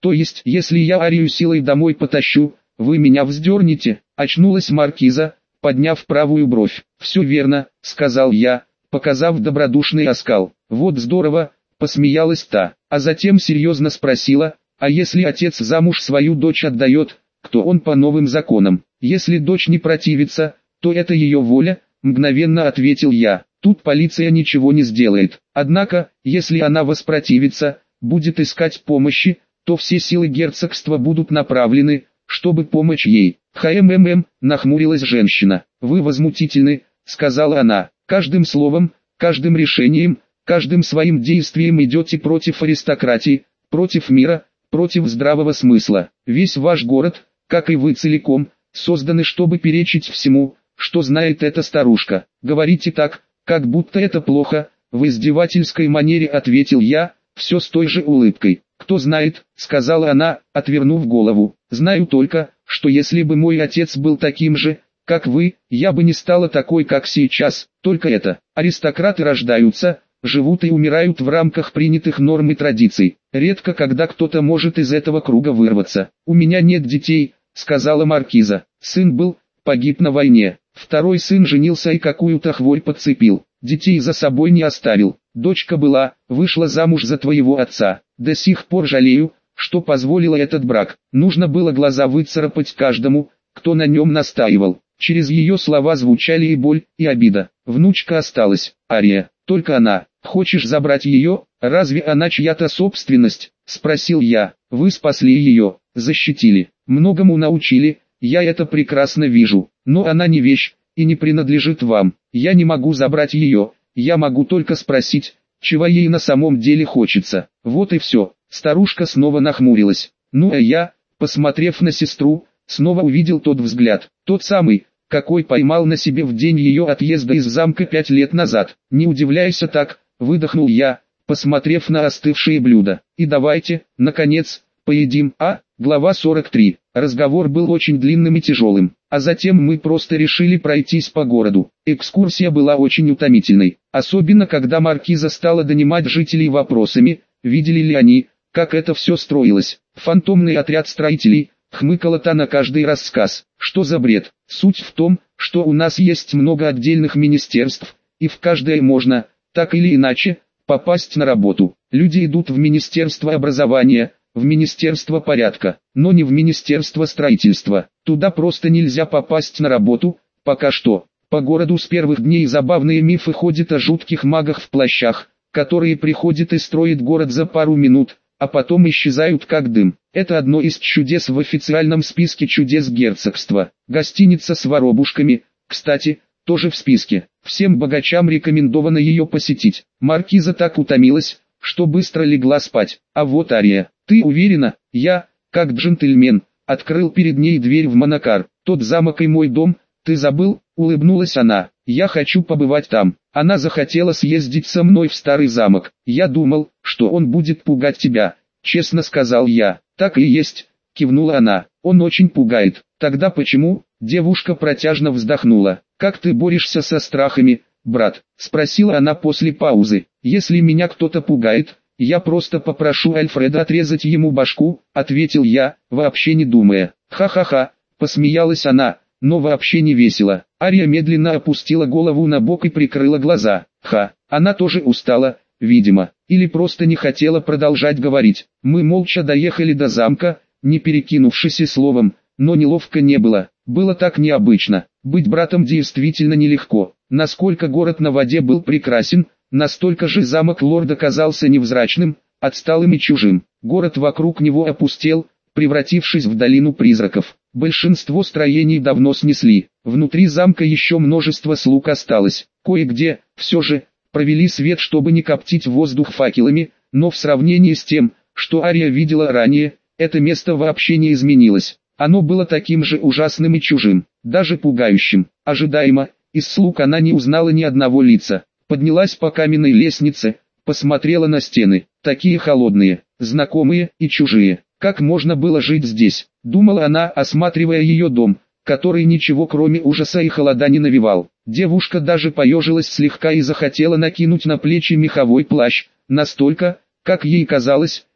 То есть, если я Арию силой домой потащу, вы меня вздернете? Очнулась маркиза, подняв правую бровь. Все верно, сказал я, показав добродушный оскал. Вот здорово, посмеялась та, а затем серьезно спросила, а если отец замуж свою дочь отдает, кто он по новым законам? Если дочь не противится, то это ее воля, мгновенно ответил я. Тут полиция ничего не сделает. Однако, если она воспротивится, будет искать помощи, то все силы герцогства будут направлены, чтобы помочь ей. Нахмурилась женщина. Вы возмутительны, сказала она. Каждым словом, каждым решением, каждым своим действием идете против аристократии, против мира, против здравого смысла. Весь ваш город, как и вы целиком, созданы, чтобы перечить всему, что знает эта старушка. Говорите так, как будто это плохо, в издевательской манере ответил я, все с той же улыбкой. Кто знает, сказала она, отвернув голову. Знаю только, что если бы мой отец был таким же, как вы, я бы не стала такой, как сейчас. Только это, аристократы рождаются, живут и умирают в рамках принятых норм и традиций. Редко когда кто-то может из этого круга вырваться. У меня нет детей, сказала маркиза. Сын был, погиб на войне. Второй сын женился и какую-то хворь подцепил. Детей за собой не оставил. Дочка была, вышла замуж за твоего отца. До сих пор жалею, что позволила этот брак. Нужно было глаза выцарапать каждому, кто на нем настаивал. Через ее слова звучали и боль, и обида. Внучка осталась, Ария, только она. Хочешь забрать ее? Разве она чья-то собственность? Спросил я. Вы спасли ее, защитили, многому научили, я это прекрасно вижу. Но она не вещь, и не принадлежит вам. Я не могу забрать ее, я могу только спросить, чего ей на самом деле хочется. Вот и все. Старушка снова нахмурилась. Ну а я, посмотрев на сестру, снова увидел тот взгляд. Тот самый, какой поймал на себе в день ее отъезда из замка 5 лет назад. Не удивляйся так, выдохнул я, посмотрев на остывшие блюда. И давайте, наконец, поедим. Глава 43. Разговор был очень длинным и тяжелым, а затем мы просто решили пройтись по городу. Экскурсия была очень утомительной, особенно когда маркиза стала донимать жителей вопросами, видели ли они, как это все строилось. Фантомный отряд строителей, хмыкала та на каждый рассказ. Что за бред? Суть в том, что у нас есть много отдельных министерств, и в каждое можно, так или иначе, попасть на работу. Люди идут в Министерство образования, в Министерство порядка, но не в Министерство строительства. Туда просто нельзя попасть на работу, пока что. По городу с первых дней забавные мифы ходят о жутких магах в плащах, которые приходят и строят город за пару минут, а потом исчезают как дым. Это одно из чудес в официальном списке чудес герцогства. Гостиница с воробушками, кстати, тоже в списке. Всем богачам рекомендовано ее посетить. Маркиза так утомилась, что быстро легла спать. А вот Ария. Ты уверена? Я, как джентльмен, открыл перед ней дверь в Монакар. Тот замок и мой дом, ты забыл? Улыбнулась она. Я хочу побывать там. Она захотела съездить со мной в старый замок. Я думал, что он будет пугать тебя. Честно сказал я. Так и есть, кивнула она. Он очень пугает. Тогда почему? Девушка протяжно вздохнула. Как ты борешься со страхами, брат? Спросила она после паузы. Если меня кто-то пугает, я просто попрошу Альфреда отрезать ему башку, ответил я, вообще не думая. Ха-ха-ха, посмеялась она, но вообще не весело. Ария медленно опустила голову на бок и прикрыла глаза. Она тоже устала, видимо, или просто не хотела продолжать говорить. Мы молча доехали до замка, не перекинувшись и словом, но неловко не было. Было так необычно. Быть братом действительно нелегко. Насколько город на воде был прекрасен, настолько же замок лорда казался невзрачным, отсталым и чужим. Город вокруг него опустел, превратившись в долину призраков. Большинство строений давно снесли. Внутри замка еще множество слуг осталось. Кое-где, все же, провели свет, чтобы не коптить воздух факелами, но в сравнении с тем, что Ария видела ранее, это место вообще не изменилось. Оно было таким же ужасным и чужим, даже пугающим. Ожидаемо, из слуг она не узнала ни одного лица. Поднялась по каменной лестнице, посмотрела на стены, такие холодные, знакомые и чужие. Как можно было жить здесь? Думала она, осматривая ее дом, который ничего кроме ужаса и холода не навевал. Девушка даже поежилась слегка и захотела накинуть на плечи меховой плащ, настолько, как ей казалось,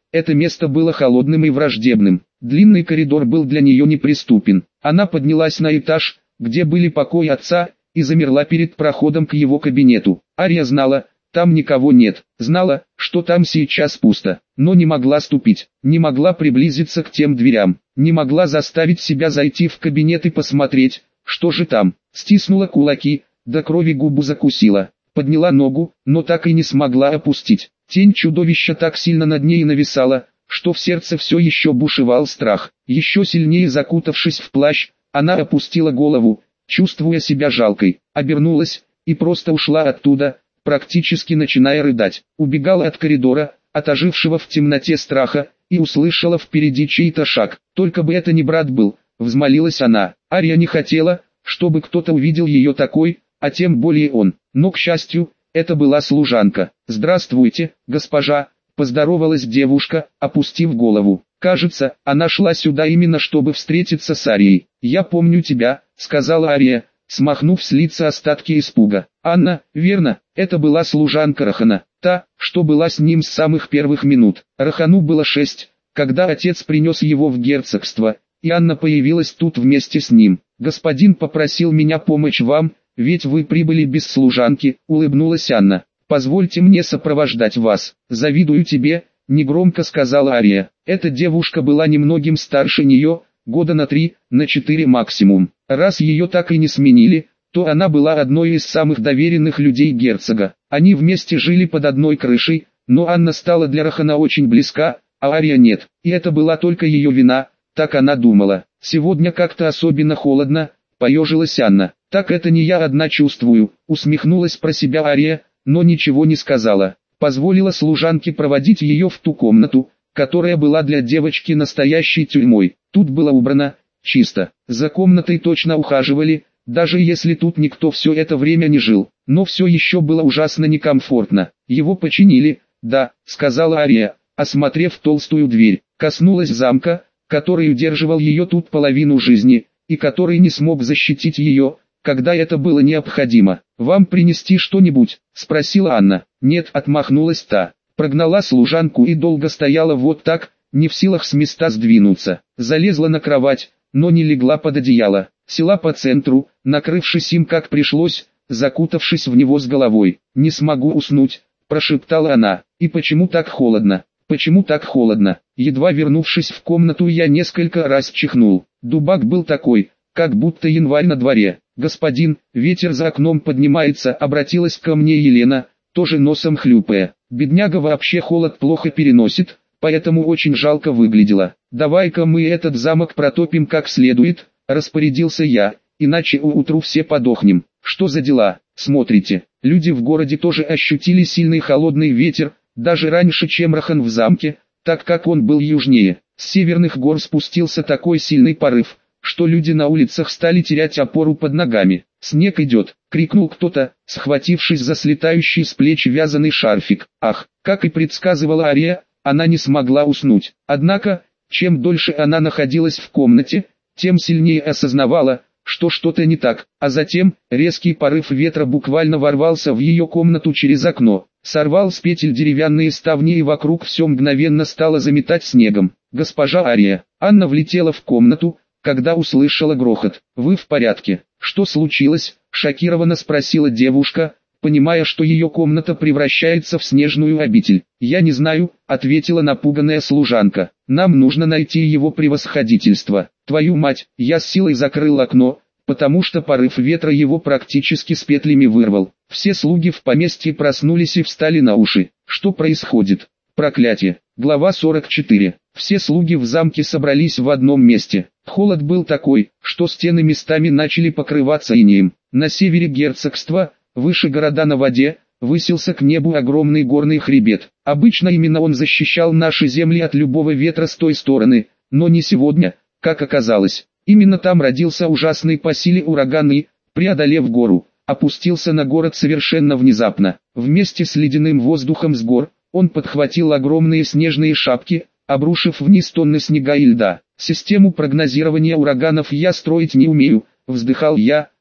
Это место было холодным и враждебным. Длинный коридор был для нее неприступен. Она поднялась на этаж, где были покои отца, и замерла перед проходом к его кабинету. Ария знала, там никого нет, знала, что там сейчас пусто, но не могла ступить, не могла приблизиться к тем дверям, не могла заставить себя зайти в кабинет и посмотреть, что же там. Стиснула кулаки, до крови губу закусила, подняла ногу, но так и не смогла опустить. Тень чудовища так сильно над ней нависала, что в сердце все еще бушевал страх. Еще сильнее закутавшись в плащ, она опустила голову, чувствуя себя жалкой, обернулась и просто ушла оттуда, практически начиная рыдать. Убегала от коридора, от ожившего в темноте страха, и услышала впереди чей-то шаг. Только бы это не брат был, взмолилась она. Ария не хотела, чтобы кто-то увидел ее такой, а тем более он. Но, к счастью, это была служанка. «Здравствуйте, госпожа», — поздоровалась девушка, опустив голову. Кажется, она шла сюда именно чтобы встретиться с Арией. «Я помню тебя», — сказала Ария, смахнув с лица остатки испуга. «Анна, верно, это была служанка Рахана, та, что была с ним с самых первых минут. Рахану было 6, когда отец принес его в герцогство, и Анна появилась тут вместе с ним. Господин попросил меня помочь вам, ведь вы прибыли без служанки», — улыбнулась Анна. «Позвольте мне сопровождать вас. Завидую тебе», — негромко сказала Ария. Эта девушка была немногим старше нее, года на 3, на 4 максимум. Раз ее так и не сменили, то она была одной из самых доверенных людей герцога. Они вместе жили под одной крышей, но Анна стала для Рахана очень близка, а Ария нет. И это была только ее вина, так она думала. «Сегодня как-то особенно холодно», — поежилась Анна. «Так это не я одна чувствую», — усмехнулась про себя Ария, но ничего не сказала. Позволила служанке проводить ее в ту комнату, которая была для девочки настоящей тюрьмой. Тут было убрано, чисто. За комнатой точно ухаживали, даже если тут никто все это время не жил. Но все еще было ужасно некомфортно. «Его починили», — да, — сказала Ария, осмотрев толстую дверь. Коснулась замка, который удерживал ее тут половину жизни, и который не смог защитить ее, когда это было необходимо. «Вам принести что-нибудь?» — спросила Анна. «Нет», — отмахнулась та. Прогнала служанку и долго стояла вот так, не в силах с места сдвинуться. Залезла на кровать, но не легла под одеяло. Села по центру, накрывшись им как пришлось, закутавшись в него с головой. «Не смогу уснуть», — прошептала она. «И почему так холодно? Почему так холодно?» Едва вернувшись в комнату, я несколько раз чихнул. Дубак был такой, как будто январь на дворе. «Господин, ветер за окном поднимается», — обратилась ко мне Елена, тоже носом хлюпая. Бедняга вообще холод плохо переносит, поэтому очень жалко выглядела. «Давай-ка мы этот замок протопим как следует», — распорядился я, «иначе утру все подохнем». «Что за дела?» «Смотрите, люди в городе тоже ощутили сильный холодный ветер, даже раньше, чем Рахан в замке, так как он был южнее. С северных гор спустился такой сильный порыв, что люди на улицах стали терять опору под ногами. «Снег идет!» — крикнул кто-то, схватившись за слетающий с плеч вязаный шарфик. Ах, как и предсказывала Ария, она не смогла уснуть. Однако, чем дольше она находилась в комнате, тем сильнее осознавала, что что-то не так. А затем, резкий порыв ветра буквально ворвался в ее комнату через окно, сорвал с петель деревянные ставни и вокруг все мгновенно стало заметать снегом. «Госпожа Ария!» Анна влетела в комнату, когда услышала грохот. «Вы в порядке?» «Что случилось?» — шокированно спросила девушка, понимая, что ее комната превращается в снежную обитель. «Я не знаю», — ответила напуганная служанка. «Нам нужно найти его превосходительство». «Твою мать!» — я с силой закрыл окно, потому что порыв ветра его практически с петлями вырвал. Все слуги в поместье проснулись и встали на уши. «Что происходит?» «Проклятие!» Глава 44. Все слуги в замке собрались в одном месте. Холод был такой, что стены местами начали покрываться инеем. На севере герцогства, выше города на воде, высился к небу огромный горный хребет. Обычно именно он защищал наши земли от любого ветра с той стороны, но не сегодня, как оказалось. Именно там родился ужасный по силе ураган и, преодолев гору, опустился на город совершенно внезапно. Вместе с ледяным воздухом с гор, он подхватил огромные снежные шапки, обрушив вниз тонны снега и льда. «Систему прогнозирования ураганов я строить не умею», — вздыхал я,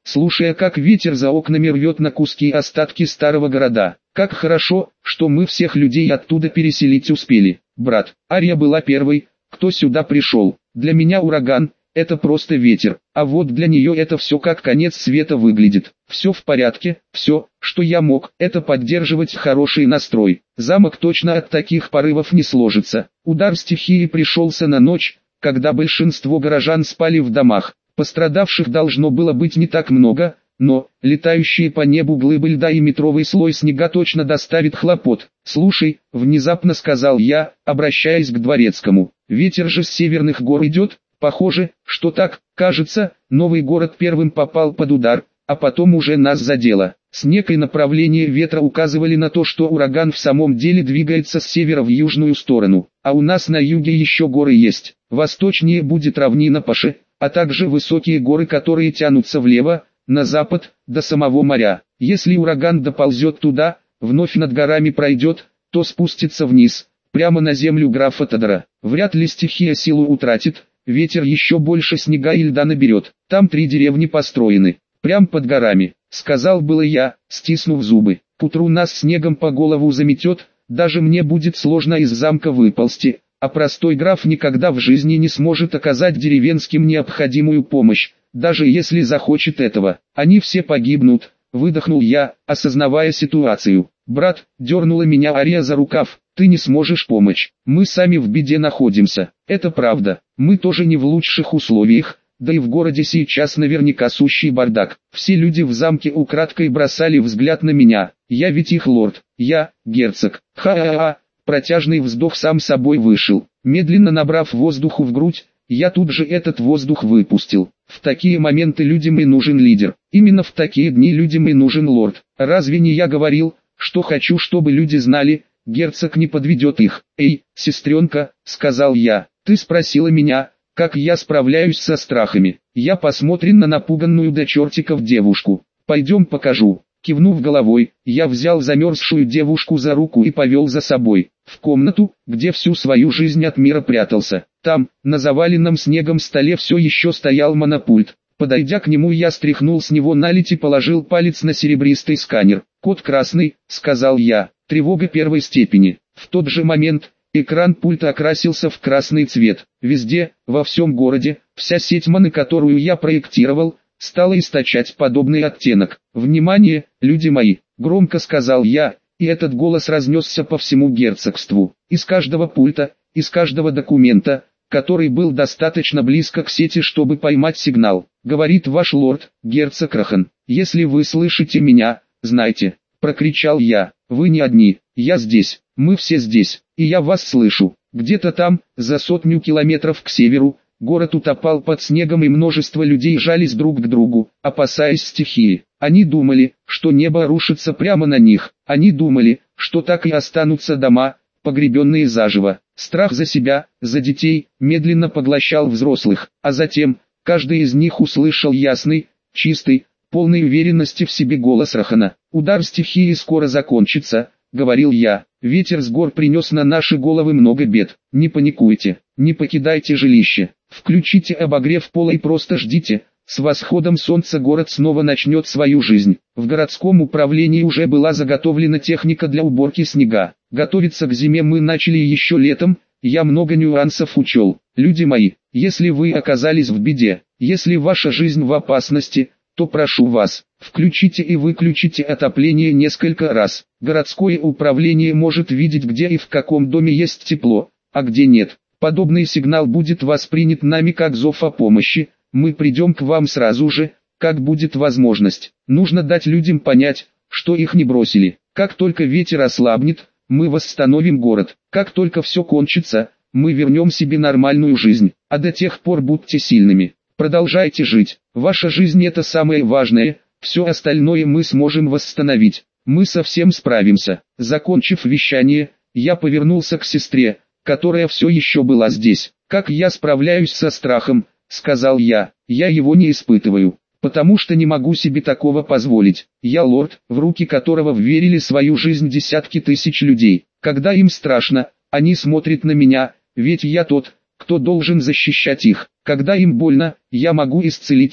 слушая, как ветер за окнами рвет на куски остатки старого города. Как хорошо, что мы всех людей оттуда переселить успели. Брат, Ария была первой, кто сюда пришел. Для меня ураган — это просто ветер, а вот для нее это все как конец света выглядит. Все в порядке, все, что я мог, это поддерживать хороший настрой. Замок точно от таких порывов не сложится. Удар стихии пришелся на ночь, когда большинство горожан спали в домах. Пострадавших должно было быть не так много, но летающие по небу глыбы льда и метровый слой снега точно доставит хлопот. «Слушай», — внезапно сказал я, обращаясь к дворецкому, — «ветер же с северных гор идет». Похоже, что так. Кажется, новый город первым попал под удар, а потом уже нас задело. Снег и направление ветра указывали на то, что ураган в самом деле двигается с севера в южную сторону. А у нас на юге еще горы есть. Восточнее будет равнина Паши, а также высокие горы, которые тянутся влево, на запад, до самого моря. Если ураган доползет туда, вновь над горами пройдет, то спустится вниз, прямо на землю графа Тодора. Вряд ли стихия силу утратит. Ветер еще больше снега и льда наберет. Там 3 деревни построены, прям под горами, сказал было я, стиснув зубы. К утру нас снегом по голову заметет, даже мне будет сложно из замка выползти, а простой граф никогда в жизни не сможет оказать деревенским необходимую помощь, даже если захочет этого. Они все погибнут, выдохнул я, осознавая ситуацию. Брат, дернула меня Ария за рукав. Ты не сможешь помочь, мы сами в беде находимся. Это правда, мы тоже не в лучших условиях, да и в городе сейчас наверняка сущий бардак. Все люди в замке украдкой бросали взгляд на меня, я ведь их лорд, я, герцог. Ха-ха-ха, протяжный вздох сам собой вышел. Медленно набрав воздуху в грудь, я тут же этот воздух выпустил. В такие моменты людям и нужен лидер. Именно в такие дни людям и нужен лорд. Разве не я говорил, что хочу, чтобы люди знали, герцог не подведет их. «Эй, сестренка», — сказал я, — «ты спросила меня, как я справляюсь со страхами. Я посмотрен на напуганную до чертиков девушку. Пойдем покажу». Кивнув головой, я взял замерзшую девушку за руку и повел за собой, в комнату, где всю свою жизнь от мира прятался. Там, на заваленном снегом столе все еще стоял монопульт. Подойдя к нему, я стряхнул с него наледь и положил палец на серебристый сканер. «Код красный», — сказал я. Тревога первой степени. В тот же момент экран пульта окрасился в красный цвет. Везде, во всем городе, вся сеть маны, которую я проектировал, стала источать подобный оттенок. «Внимание, люди мои!» — громко сказал я, и этот голос разнесся по всему герцогству. Из каждого пульта, из каждого документа, который был достаточно близко к сети, чтобы поймать сигнал. «Говорит ваш лорд, герцог Рахан. Если вы слышите меня, знайте», — прокричал я. «Вы не одни, я здесь, мы все здесь, и я вас слышу». Где-то там, за 100 километров к северу, город утопал под снегом, и множество людей жались друг к другу, опасаясь стихии. Они думали, что небо рушится прямо на них. Они думали, что так и останутся дома, погребенные заживо. Страх за себя, за детей, медленно поглощал взрослых, а затем, каждый из них услышал ясный, чистый, полной уверенности в себе голос Рахана. «Удар стихии скоро закончится», — говорил я. «Ветер с гор принес на наши головы много бед. Не паникуйте, не покидайте жилище, включите обогрев пола и просто ждите. С восходом солнца город снова начнет свою жизнь». В городском управлении уже была заготовлена техника для уборки снега. Готовиться к зиме мы начали еще летом, я много нюансов учел. Люди мои, если вы оказались в беде, если ваша жизнь в опасности, то прошу вас, включите и выключите отопление несколько раз. Городское управление может видеть, где и в каком доме есть тепло, а где нет. Подобный сигнал будет воспринят нами как зов о помощи. Мы придем к вам сразу же, как будет возможность. Нужно дать людям понять, что их не бросили. Как только ветер ослабнет, мы восстановим город. Как только все кончится, мы вернем себе нормальную жизнь. А до тех пор будьте сильными. Продолжайте жить. Ваша жизнь — это самое важное, все остальное мы сможем восстановить. Мы совсем справимся. Закончив вещание, я повернулся к сестре, которая все еще была здесь. «Как я справляюсь со страхом», — сказал я. «Я его не испытываю, потому что не могу себе такого позволить. Я лорд, в руки которого вверили свою жизнь десятки тысяч людей. Когда им страшно, они смотрят на меня, ведь я тот, кто должен защищать их. Когда им больно, я могу исцелить их.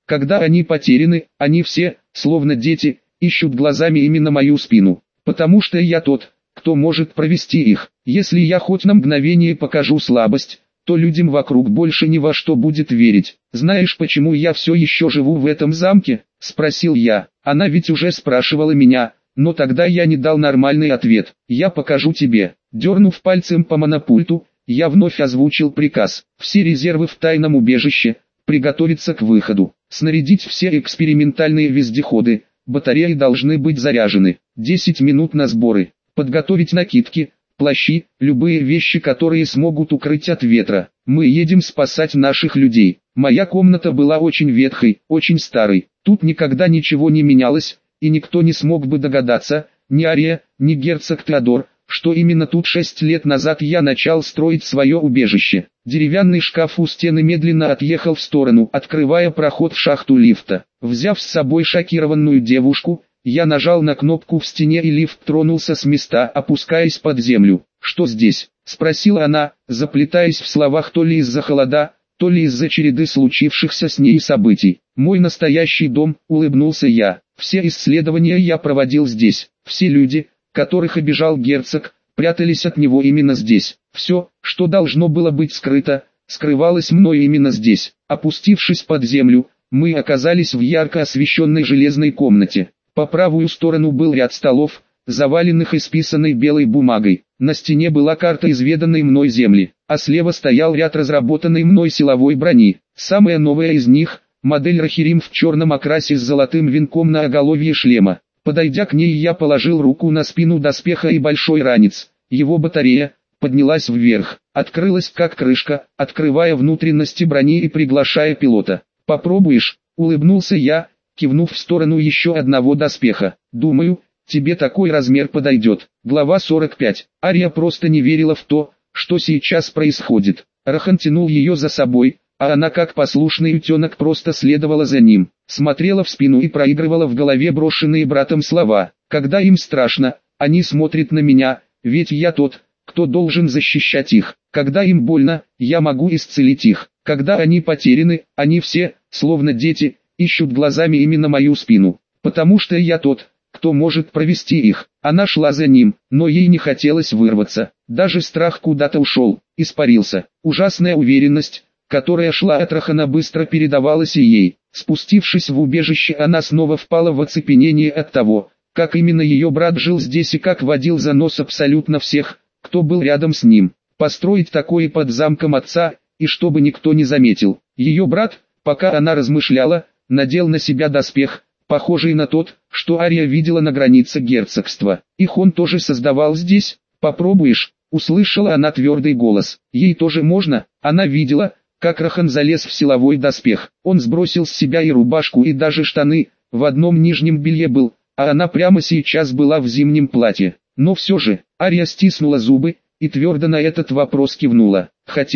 Когда они потеряны, они все, словно дети, ищут глазами именно мою спину. Потому что я тот, кто может провести их. Если я хоть на мгновение покажу слабость, то людям вокруг больше ни во что будет верить. «Знаешь, почему я все еще живу в этом замке?» – спросил я. Она ведь уже спрашивала меня, но тогда я не дал нормальный ответ. «Я покажу тебе». Дернув пальцем по монопульту, я вновь озвучил приказ. Все резервы в тайном убежище, приготовиться к выходу, снарядить все экспериментальные вездеходы, батареи должны быть заряжены. 10 минут на сборы, подготовить накидки, плащи, любые вещи, которые смогут укрыть от ветра. Мы едем спасать наших людей. Моя комната была очень ветхой, очень старой. Тут никогда ничего не менялось, и никто не смог бы догадаться, ни Ария, ни герцог Теодор, что именно тут 6 лет назад я начал строить свое убежище. Деревянный шкаф у стены медленно отъехал в сторону, открывая проход в шахту лифта. Взяв с собой шокированную девушку, я нажал на кнопку в стене, и лифт тронулся с места, опускаясь под землю. «Что здесь?» – спросила она, заплетаясь в словах то ли из-за холода, то ли из-за череды случившихся с ней событий. «Мой настоящий дом», – улыбнулся я. «Все исследования я проводил здесь. Все люди, которых обижал герцог, прятались от него именно здесь. Все, что должно было быть скрыто, скрывалось мной именно здесь». Опустившись под землю, мы оказались в ярко освещенной железной комнате. По правую сторону был ряд столов, заваленных исписанной белой бумагой. На стене была карта изведанной мной земли, а слева стоял ряд разработанной мной силовой брони. Самая новая из них – модель Рахирим в черном окрасе с золотым венком на оголовье шлема. Подойдя к ней, я положил руку на спину доспеха, и большой ранец, его батарея, поднялась вверх, открылась как крышка, открывая внутренности брони и приглашая пилота. «Попробуешь?» – улыбнулся я, кивнув в сторону еще одного доспеха. «Думаю, тебе такой размер подойдет». Глава 45. Ария просто не верила в то, что сейчас происходит. Рахан тянул ее за собой, а она как послушный утенок просто следовала за ним. Смотрела в спину и проигрывала в голове брошенные братом слова. «Когда им страшно, они смотрят на меня, ведь я тот, кто должен защищать их. Когда им больно, я могу исцелить их. Когда они потеряны, они все, словно дети, ищут глазами именно мою спину. Потому что я тот, кто может провести их». Она шла за ним, но ей не хотелось вырваться. Даже страх куда-то ушел, испарился. Ужасная уверенность, которая шла от Рахана, быстро передавалась и ей. Спустившись в убежище, она снова впала в оцепенение от того, как именно ее брат жил здесь и как водил за нос абсолютно всех, кто был рядом с ним. Построить такое под замком отца, и чтобы никто не заметил. Ее брат, пока она размышляла, надел на себя доспех, похожий на тот, что Ария видела на границе герцогства. Их он тоже создавал здесь. «Попробуешь?» – услышала она твердый голос. Ей тоже можно. Она видела, как Рахан залез в силовой доспех. Он сбросил с себя и рубашку, и даже штаны, в одном нижнем белье был, а она прямо сейчас была в зимнем платье. Но все же, Ария стиснула зубы и твердо на этот вопрос кивнула.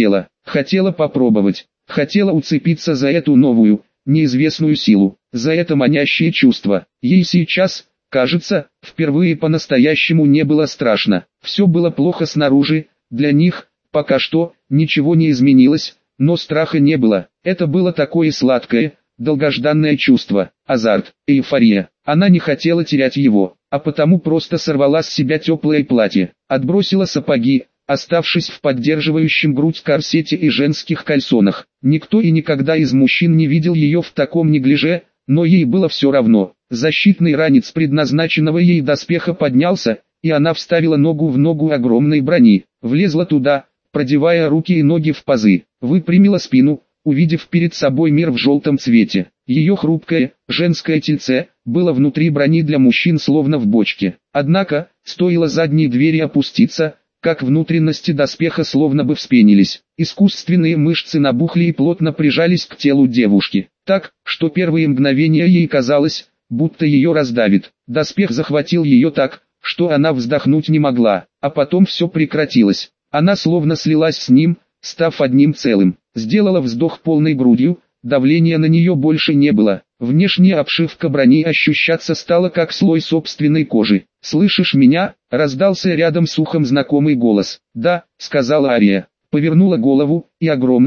Хотела попробовать, хотела уцепиться за эту новую, неизвестную силу, за это манящее чувство. Ей сейчас, кажется, впервые по-настоящему не было страшно. Все было плохо снаружи, для них, пока что, ничего не изменилось, но страха не было. Это было такое сладкое, долгожданное чувство, азарт, эйфория. Она не хотела терять его, а потому просто сорвала с себя теплое платье, отбросила сапоги, оставшись в поддерживающем грудь корсете и женских кальсонах. Никто и никогда из мужчин не видел ее в таком неглиже, но ей было все равно. Защитный ранец предназначенного ей доспеха поднялся, и она вставила ногу в ногу огромной брони, влезла туда, продевая руки и ноги в пазы, выпрямила спину, увидев перед собой мир в желтом цвете. Ее хрупкое, женское тельце, было внутри брони для мужчин словно в бочке. Однако, стоило задней двери опуститься, как внутренности доспеха словно бы вспенились. Искусственные мышцы набухли и плотно прижались к телу девушки, так, что первые мгновения ей казалось, будто ее раздавит. Доспех захватил ее так, что она вздохнуть не могла, а потом все прекратилось. Она словно слилась с ним, став одним целым. Сделала вздох полной грудью, давления на нее больше не было. Внешняя обшивка брони ощущаться стала как слой собственной кожи. «Слышишь меня?» – раздался рядом с ухом знакомый голос. «Да», – сказала Ария. Повернула голову, и огромный,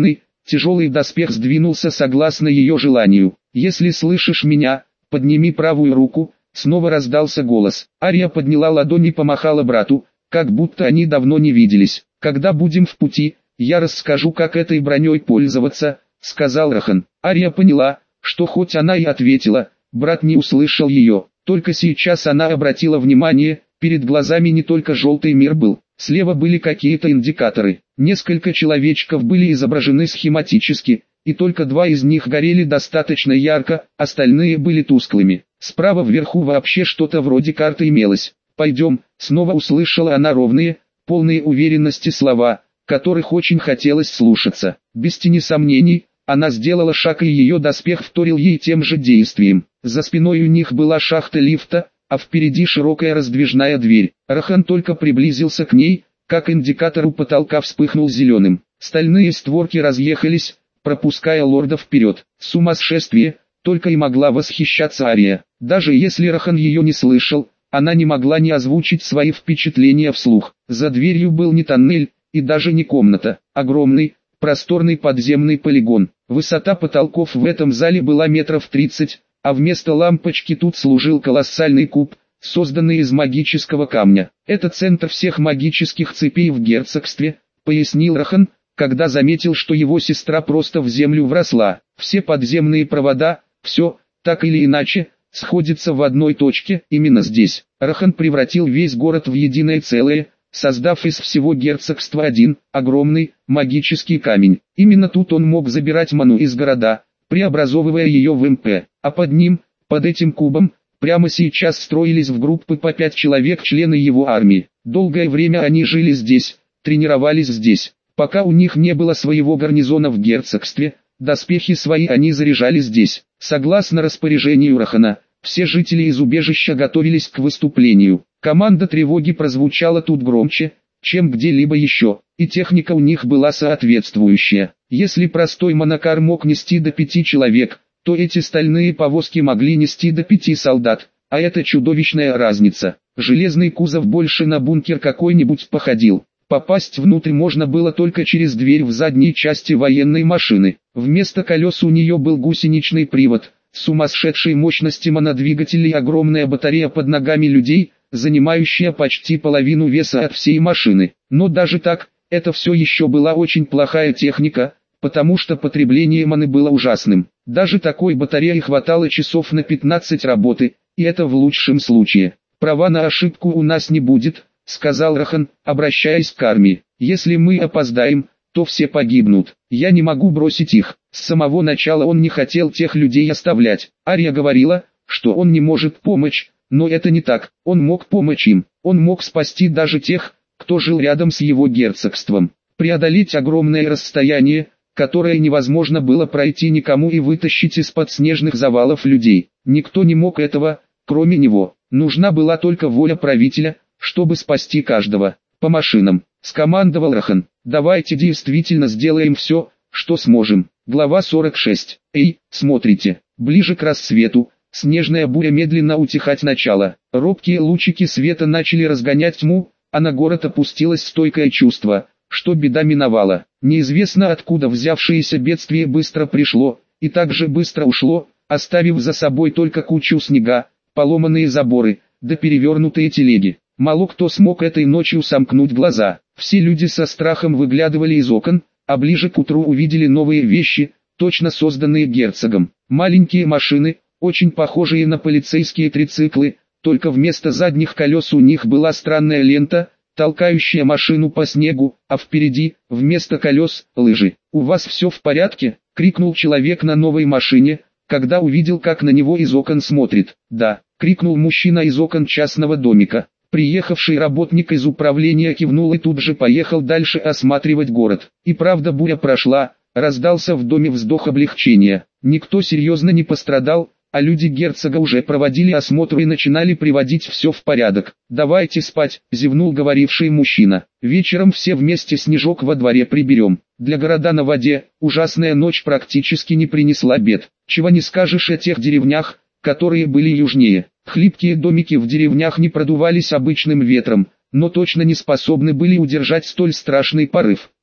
Тяжелый доспех сдвинулся согласно ее желанию. «Если слышишь меня, подними правую руку», снова раздался голос. Ария подняла ладонь и помахала брату, как будто они давно не виделись. «Когда будем в пути, я расскажу, как этой броней пользоваться», сказал Рахан. Ария поняла, что хоть она и ответила, брат не услышал ее. Только сейчас она обратила внимание, перед глазами не только желтый мир был. Слева были какие-то индикаторы. Несколько человечков были изображены схематически, и только 2 из них горели достаточно ярко, остальные были тусклыми. Справа вверху вообще что-то вроде карты имелось. «Пойдем», снова услышала она ровные, полные уверенности слова, которых очень хотелось слушаться. Без тени сомнений, она сделала шаг, и ее доспех вторил ей тем же действием. За спиной у них была шахта лифта, а впереди широкая раздвижная дверь. Рахан только приблизился к ней, как индикатор у потолка вспыхнул зеленым. Стальные створки разъехались, пропуская лорда вперед. Сумасшествие, только и могла восхищаться Ария. Даже если Рахан ее не слышал, она не могла не озвучить свои впечатления вслух. За дверью был не тоннель, и даже не комната, огромный, просторный подземный полигон. Высота потолков в этом зале была метров 30, а вместо лампочки тут служил колоссальный куб, созданный из магического камня. «Это центр всех магических цепей в герцогстве», пояснил Рахан, когда заметил, что его сестра просто в землю вросла. Все подземные провода, все, так или иначе, сходится в одной точке, именно здесь. Рахан превратил весь город в единое целое, создав из всего герцогства один, огромный, магический камень. Именно тут он мог забирать ману из города, преобразовывая ее в МП. А под ним, под этим кубом, прямо сейчас строились в группы по 5 человек члены его армии. Долгое время они жили здесь, тренировались здесь. Пока у них не было своего гарнизона в герцогстве, доспехи свои они заряжали здесь. Согласно распоряжению Рахана, все жители из убежища готовились к выступлению. Команда тревоги прозвучала тут громче, чем где-либо еще, и техника у них была соответствующая. Если простой монокар мог нести до 5 человек, то эти стальные повозки могли нести до 5 солдат, а это чудовищная разница. Железный кузов больше на бункер какой-нибудь походил. Попасть внутрь можно было только через дверь в задней части военной машины. Вместо колес у нее был гусеничный привод, сумасшедшей мощности монодвигатель и огромная батарея под ногами людей, занимающая почти половину веса от всей машины. Но даже так, это все еще была очень плохая техника, потому что потребление маны было ужасным. Даже такой батареи хватало часов на 15 работы, и это в лучшем случае. «Права на ошибку у нас не будет», — сказал Рахан, обращаясь к армии. «Если мы опоздаем, то все погибнут. Я не могу бросить их». С самого начала он не хотел тех людей оставлять. Ария говорила, что он не может помочь, но это не так. Он мог помочь им. Он мог спасти даже тех, кто жил рядом с его герцогством. Преодолеть огромное расстояние, которое невозможно было пройти никому, и вытащить из-под снежных завалов людей. Никто не мог этого, кроме него. Нужна была только воля правителя, чтобы спасти каждого. «По машинам», — скомандовал Рахан. «Давайте действительно сделаем все, что сможем». Глава 46. «Эй, смотрите, ближе к рассвету». Снежная буря медленно утихать начала. Робкие лучики света начали разгонять тьму, а на город опустилось стойкое чувство, что беда миновала. Неизвестно откуда взявшееся бедствие быстро пришло, и так же быстро ушло, оставив за собой только кучу снега, поломанные заборы, да перевернутые телеги. Мало кто смог этой ночью сомкнуть глаза. Все люди со страхом выглядывали из окон, а ближе к утру увидели новые вещи, точно созданные герцогом. Маленькие машины, очень похожие на полицейские трициклы, только вместо задних колес у них была странная лента, толкающая машину по снегу, а впереди, вместо колес, лыжи. «У вас все в порядке?» — крикнул человек на новой машине, когда увидел, как на него из окон смотрит. «Да», — крикнул мужчина из окон частного домика. Приехавший работник из управления кивнул и тут же поехал дальше осматривать город. И правда, буря прошла, раздался в доме вздох облегчения. Никто серьезно не пострадал, а люди герцога уже проводили осмотр и начинали приводить все в порядок. «Давайте спать», — зевнул говоривший мужчина. «Вечером все вместе снежок во дворе приберем». Для города на воде, ужасная ночь практически не принесла бед. Чего не скажешь о тех деревнях, которые были южнее. Хлипкие домики в деревнях не продувались обычным ветром, но точно не способны были удержать столь страшный порыв.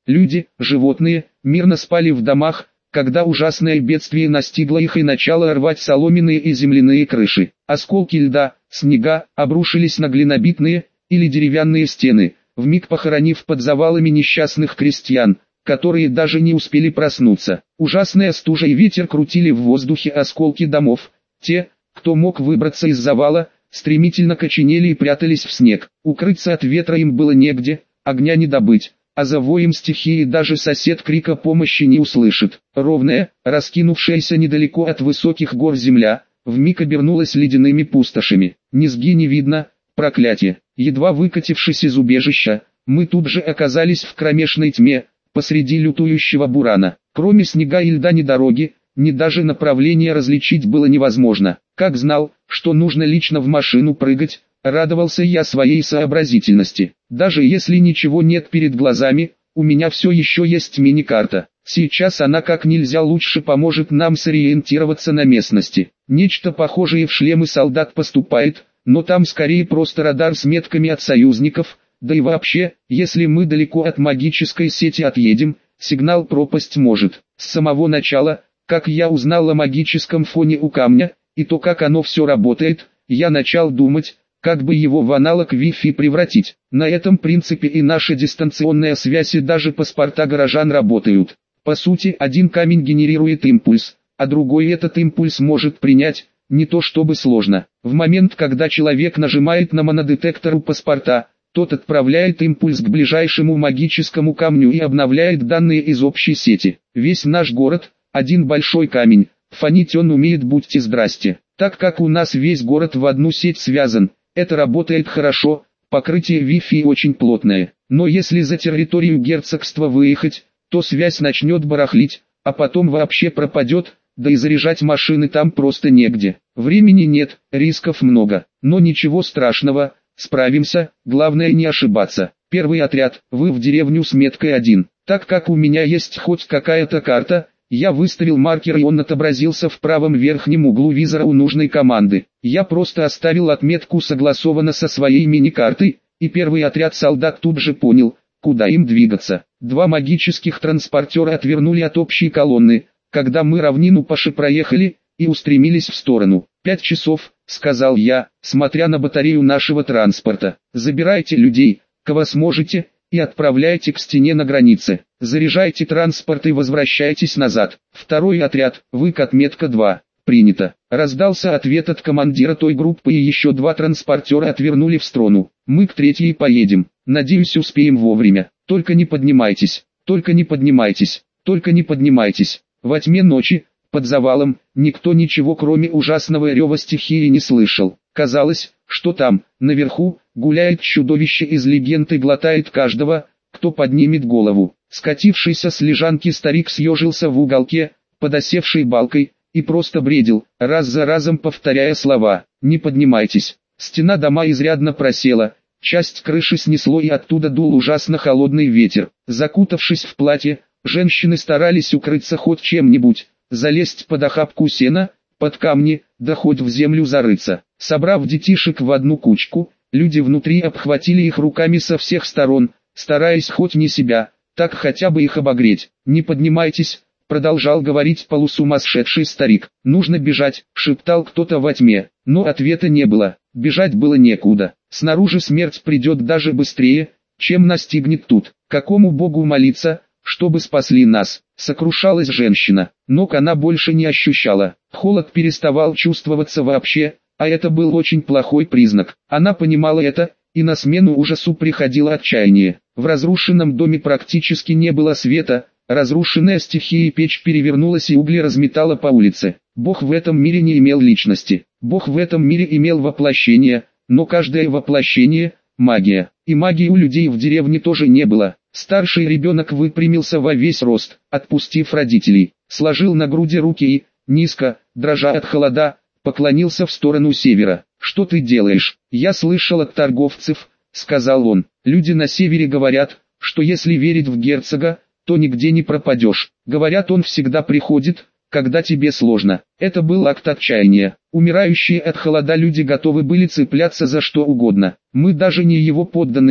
Люди, животные, мирно спали в домах, когда ужасное бедствие настигло их и начало рвать соломенные и земляные крыши. Осколки льда, снега, обрушились на глинобитные или деревянные стены, вмиг похоронив под завалами несчастных крестьян, которые даже не успели проснуться. Ужасная стужа и ветер крутили в воздухе осколки домов. Те, кто мог выбраться из завала, стремительно коченели и прятались в снег. Укрыться от ветра им было негде, огня не добыть, а за воем стихии даже сосед крика помощи не услышит. Ровная, раскинувшаяся недалеко от высоких гор земля, вмиг обернулась ледяными пустошами. Низги не видно, проклятие. Едва выкатившись из убежища, мы тут же оказались в кромешной тьме, посреди лютующего бурана. Кроме снега и льда ни дороги, ни даже направления различить было невозможно. Как знал, что нужно лично в машину прыгать, радовался я своей сообразительности. Даже если ничего нет перед глазами, у меня все еще есть мини-карта. Сейчас она как нельзя лучше поможет нам сориентироваться на местности. Нечто похожее в шлемы солдат поступает, но там скорее просто радар с метками от союзников, да и вообще, если мы далеко от магической сети отъедем, сигнал пропасть может. С самого начала, как я узнал о магическом фоне у камня, и то как оно все работает, я начал думать, как бы его в аналог Wi-Fi превратить. На этом принципе и наша дистанционная связь и даже паспорта горожан работают. По сути, один камень генерирует импульс, а другой этот импульс может принять, не то чтобы сложно. В момент, когда человек нажимает на монодетектор у паспорта, тот отправляет импульс к ближайшему магическому камню и обновляет данные из общей сети. Весь наш город – один большой камень, фонить он умеет, будьте здрасте. Так как у нас весь город в одну сеть связан, это работает хорошо, покрытие Wi-Fi очень плотное. Но если за территорию герцогства выехать, то связь начнет барахлить, а потом вообще пропадет, да и заряжать машины там просто негде. Времени нет, рисков много, но ничего страшного, справимся, главное не ошибаться. Первый отряд, вы в деревню с меткой 1. Так как у меня есть хоть какая-то карта, я выставил маркер и он отобразился в правом верхнем углу визора у нужной команды. Я просто оставил отметку согласованно со своей мини-картой, и первый отряд солдат тут же понял, куда им двигаться. Два магических транспортера отвернули от общей колонны, когда мы равнину Паши проехали, и устремились в сторону. 5 часов, сказал я, смотря на батарею нашего транспорта. Забирайте людей, кого сможете, и отправляйте к стене на границе. Заряжайте транспорт и возвращайтесь назад. Второй отряд, вы к отметка 2. Принято. Раздался ответ от командира той группы и еще 2 транспортера отвернули в сторону. Мы к третьей поедем. Надеюсь, успеем вовремя. Только не поднимайтесь, только не поднимайтесь, только не поднимайтесь. Во тьме ночи, под завалом, никто ничего кроме ужасного рева стихии не слышал. Казалось, что там, наверху, гуляет чудовище из легенд и глотает каждого, кто поднимет голову. Скатившийся с лежанки старик съежился в уголке, под осевшей балкой, и просто бредил, раз за разом повторяя слова «Не поднимайтесь». Стена дома изрядно просела, часть крыши снесло и оттуда дул ужасно холодный ветер. Закутавшись в платье, женщины старались укрыться хоть чем-нибудь, залезть под охапку сена, под камни, да хоть в землю зарыться. Собрав детишек в одну кучку, люди внутри обхватили их руками со всех сторон, стараясь хоть не себя, так хотя бы их обогреть. «Не поднимайтесь», продолжал говорить полусумасшедший старик. «Нужно бежать», шептал кто-то во тьме, но ответа не было. Бежать было некуда. Снаружи смерть придет даже быстрее, чем настигнет тут. Какому богу молиться, чтобы спасли нас? Сокрушалась женщина. Ног она больше не ощущала. Холод переставал чувствоваться вообще, а это был очень плохой признак. Она понимала это, и на смену ужасу приходило отчаяние. В разрушенном доме практически не было света, разрушенная стихией печь перевернулась и угли разметала по улице. Бог в этом мире не имел личности. Бог в этом мире имел воплощение, но каждое воплощение – магия. И магии у людей в деревне тоже не было. Старший ребенок выпрямился во весь рост, отпустив родителей, сложил на груди руки и, низко, дрожа от холода, поклонился в сторону севера. «Что ты делаешь?» «Я слышал от торговцев», — сказал он. «Люди на севере говорят, что если верить в герцога, то нигде не пропадешь. Говорят, он всегда приходит, когда тебе сложно». Это был акт отчаяния. Умирающие от холода люди готовы были цепляться за что угодно. Мы даже не его подданные,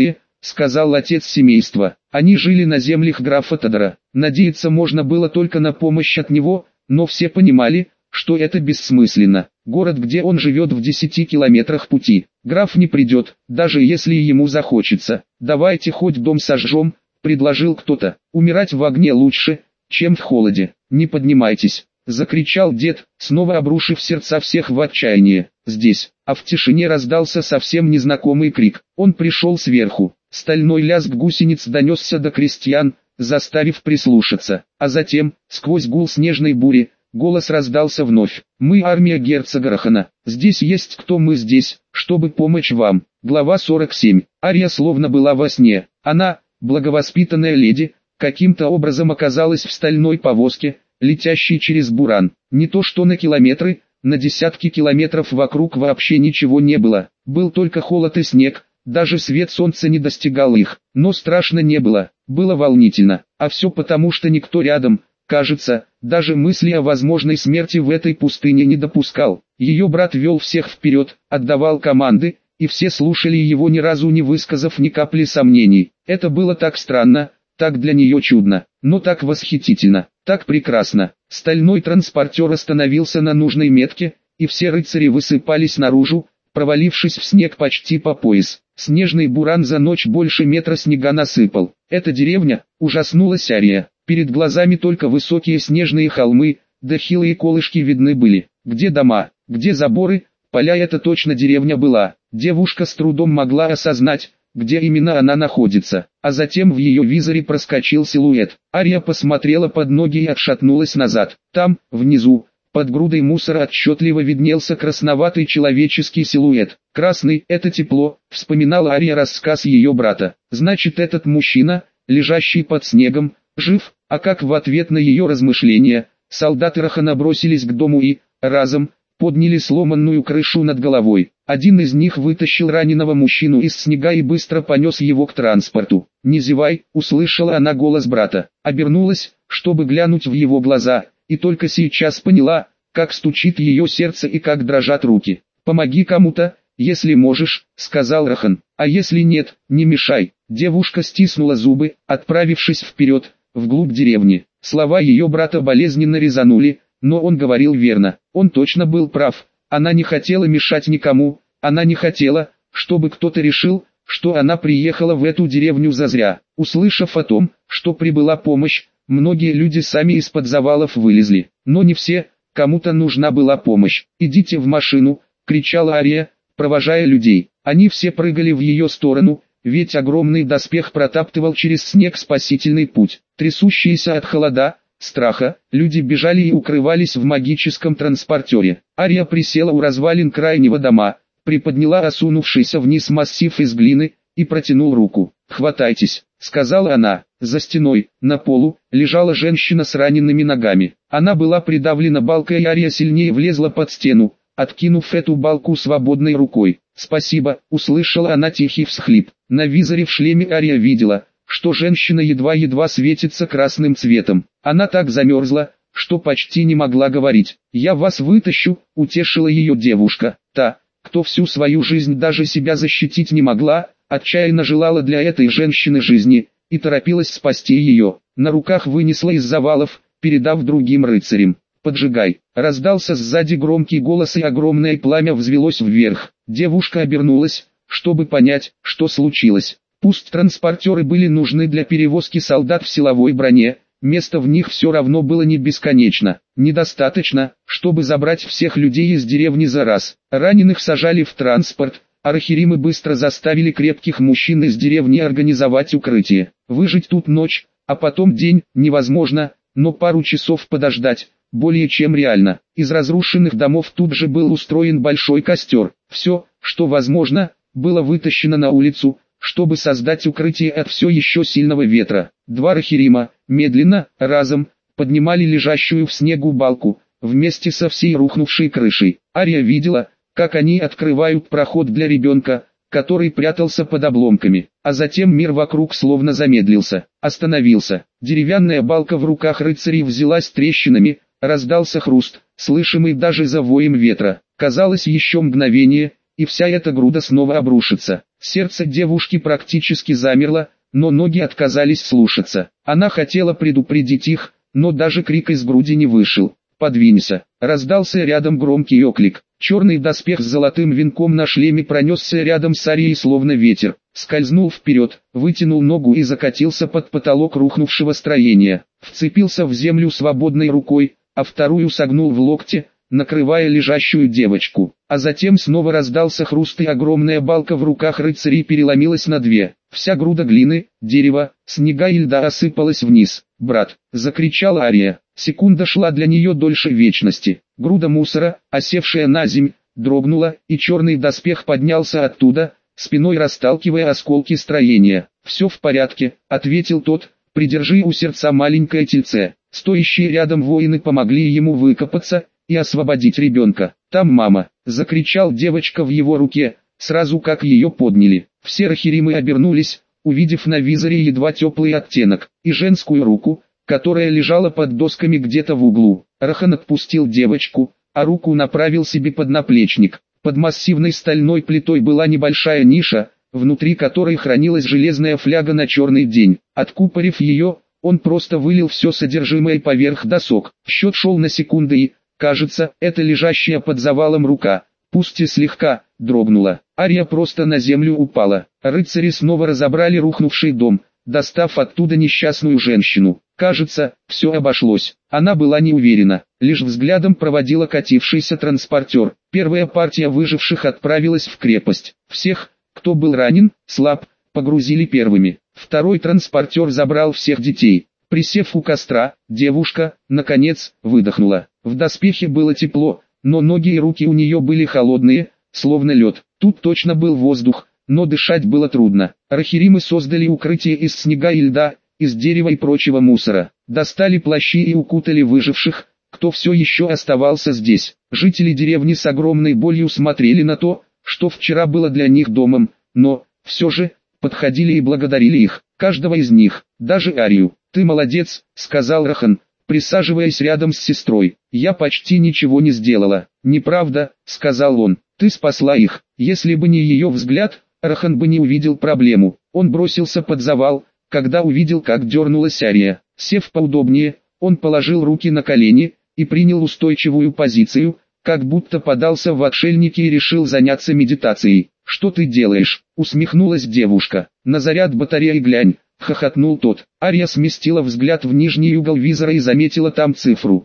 сказал отец семейства. Они жили на землях графа Тодора. Надеяться можно было только на помощь от него, но все понимали, что это бессмысленно. Город, где он живет, в 10 километрах пути. Граф не придет, даже если ему захочется. «Давайте хоть дом сожжем», — предложил кто-то. «Умирать в огне лучше, чем в холоде. Не поднимайтесь», — закричал дед, снова обрушив сердца всех в отчаяние. Здесь, а в тишине раздался совсем незнакомый крик. Он пришел сверху. Стальной лязг гусениц донесся до крестьян, заставив прислушаться. А затем, сквозь гул снежной бури, голос раздался вновь. «Мы армия герцога Рахана. Здесь есть кто, мы здесь, чтобы помочь вам». Глава 47. Ария словно была во сне. Она, благовоспитанная леди, каким-то образом оказалась в стальной повозке, летящей через буран. Не то что на километры, на десятки километров вокруг вообще ничего не было. Был только холод и снег, даже свет солнца не достигал их. Но страшно не было, было волнительно. А все потому, что никто рядом, кажется, даже мысли о возможной смерти в этой пустыне не допускал. Ее брат вел всех вперед, отдавал команды, и все слушали его, ни разу не высказав ни капли сомнений. Это было так странно, так для нее чудно, но так восхитительно, так прекрасно. Стальной транспортер остановился на нужной метке, и все рыцари высыпались наружу, провалившись в снег почти по пояс. Снежный буран за ночь больше метра снега насыпал. «Это деревня?» — ужаснулась Ария. Перед глазами только высокие снежные холмы, да хилые колышки видны были. Где дома, где заборы, поля — это точно деревня была. Девушка с трудом могла осознать, где именно она находится, а затем в ее визоре проскочил силуэт. Ария посмотрела под ноги и отшатнулась назад. Там, внизу, под грудой мусора отчетливо виднелся красноватый человеческий силуэт. «Красный — это тепло», — вспоминала Ария рассказ ее брата. «Значит, этот мужчина, лежащий под снегом, жив?» А как в ответ на ее размышления, солдаты Рахана бросились к дому и, разом, подняли сломанную крышу над головой. Один из них вытащил раненого мужчину из снега и быстро понес его к транспорту. «Не зевай», — услышала она голос брата. Обернулась, чтобы глянуть в его глаза, и только сейчас поняла, как стучит ее сердце и как дрожат руки. «Помоги кому-то, если можешь», — сказал Рахан. «А если нет, не мешай». Девушка стиснула зубы, отправившись вперед, вглубь деревни. Слова ее брата болезненно резанули, но он говорил верно. Он точно был прав. Она не хотела мешать никому, она не хотела, чтобы кто-то решил, что она приехала в эту деревню зазря. Услышав о том, что прибыла помощь, многие люди сами из-под завалов вылезли. Но не все, кому-то нужна была помощь. «Идите в машину», — кричала Ария, провожая людей. Они все прыгали в ее сторону, ведь огромный доспех протаптывал через снег спасительный путь. Трясущиеся от холода, страха, люди бежали и укрывались в магическом транспортере. Ария присела у развалин крайнего дома, приподняла осунувшийся вниз массив из глины, и протянул руку. «Хватайтесь», — сказала она. За стеной, на полу, лежала женщина с раненными ногами. Она была придавлена балкой, и Ария сильнее влезла под стену, откинув эту балку свободной рукой. «Спасибо», — услышала она тихий всхлип. На визоре в шлеме Ария видела, что женщина едва-едва светится красным цветом. Она так замерзла, что почти не могла говорить. «Я вас вытащу», — утешила ее девушка. Та, кто всю свою жизнь даже себя защитить не могла, отчаянно желала для этой женщины жизни, и торопилась спасти ее. На руках вынесла из завалов, передав другим рыцарям. «Поджигай!» Раздался сзади громкий голос, и огромное пламя взвелось вверх. Девушка обернулась, чтобы понять, что случилось. Пусть транспортеры были нужны для перевозки солдат в силовой броне, место в них все равно было не бесконечно. Недостаточно, чтобы забрать всех людей из деревни за раз. Раненых сажали в транспорт, а рахиримы быстро заставили крепких мужчин из деревни организовать укрытие. Выжить тут ночь, а потом день, невозможно, но пару часов подождать более чем реально. Из разрушенных домов тут же был устроен большой костер. Все, что возможно, было вытащено на улицу, чтобы создать укрытие от все еще сильного ветра. Два рахирима, медленно, разом, поднимали лежащую в снегу балку, вместе со всей рухнувшей крышей. Ария видела, как они открывают проход для ребенка, который прятался под обломками. А затем мир вокруг словно замедлился, остановился. Деревянная балка в руках рыцарей взялась трещинами, раздался хруст, слышимый даже за воем ветра. Казалось, еще мгновение, и вся эта груда снова обрушится. Сердце девушки практически замерло, но ноги отказались слушаться. Она хотела предупредить их, но даже крик из груди не вышел. «Подвинься!» Раздался рядом громкий оклик. Черный доспех с золотым венком на шлеме пронесся рядом с Арией словно ветер. Скользнул вперед, вытянул ногу и закатился под потолок рухнувшего строения. Вцепился в землю свободной рукой, а вторую согнул в локте, накрывая лежащую девочку. А затем снова раздался хруст, и огромная балка в руках рыцарей переломилась на две. Вся груда глины, дерева, снега и льда осыпалась вниз. «Брат!» — закричала Ария. Секунда шла для нее дольше вечности. Груда мусора, осевшая на земь, дрогнула, и черный доспех поднялся оттуда, спиной расталкивая осколки строения. «Все в порядке», — ответил тот, — «придержи у сердца маленькое тельце». Стоящие рядом воины помогли ему выкопаться и освободить ребенка. «Там мама!» — закричал девочка в его руке, сразу как ее подняли. Все рахиримы обернулись, увидев на визоре едва теплый оттенок, и женскую руку, которая лежала под досками где-то в углу. Рахан отпустил девочку, а руку направил себе под наплечник. Под массивной стальной плитой была небольшая ниша, внутри которой хранилась железная фляга на черный день. Откупорив ее, он просто вылил все содержимое поверх досок. Счет шел на секунды и, кажется, эта лежащая под завалом рука, пусть и слегка, дрогнула. Ария просто на землю упала. Рыцари снова разобрали рухнувший дом, достав оттуда несчастную женщину. Кажется, все обошлось. Она была не уверена, лишь взглядом проводила катившийся транспортер. Первая партия выживших отправилась в крепость. Всех, кто был ранен, слаб, погрузили первыми. Второй транспортер забрал всех детей. Присев у костра, девушка, наконец, выдохнула. В доспехе было тепло, но ноги и руки у нее были холодные, словно лед. Тут точно был воздух, но дышать было трудно. Рахиримы создали укрытие из снега и льда, из дерева и прочего мусора. Достали плащи и укутали выживших, кто все еще оставался здесь. Жители деревни с огромной болью смотрели на то, что вчера было для них домом, но, все же, подходили и благодарили их, каждого из них, даже Арию. «Ты молодец», — сказал Рахан, присаживаясь рядом с сестрой. «Я почти ничего не сделала». «Неправда», — сказал он, — «ты спасла их». Если бы не ее взгляд, Рахан бы не увидел проблему. Он бросился под завал, когда увидел, как дернулась Ария. Сев поудобнее, он положил руки на колени и принял устойчивую позицию, как будто подался в отшельники и решил заняться медитацией. «Что ты делаешь?» — усмехнулась девушка. «На заряд батареи глянь», — хохотнул тот. Ария сместила взгляд в нижний угол визора и заметила там цифру.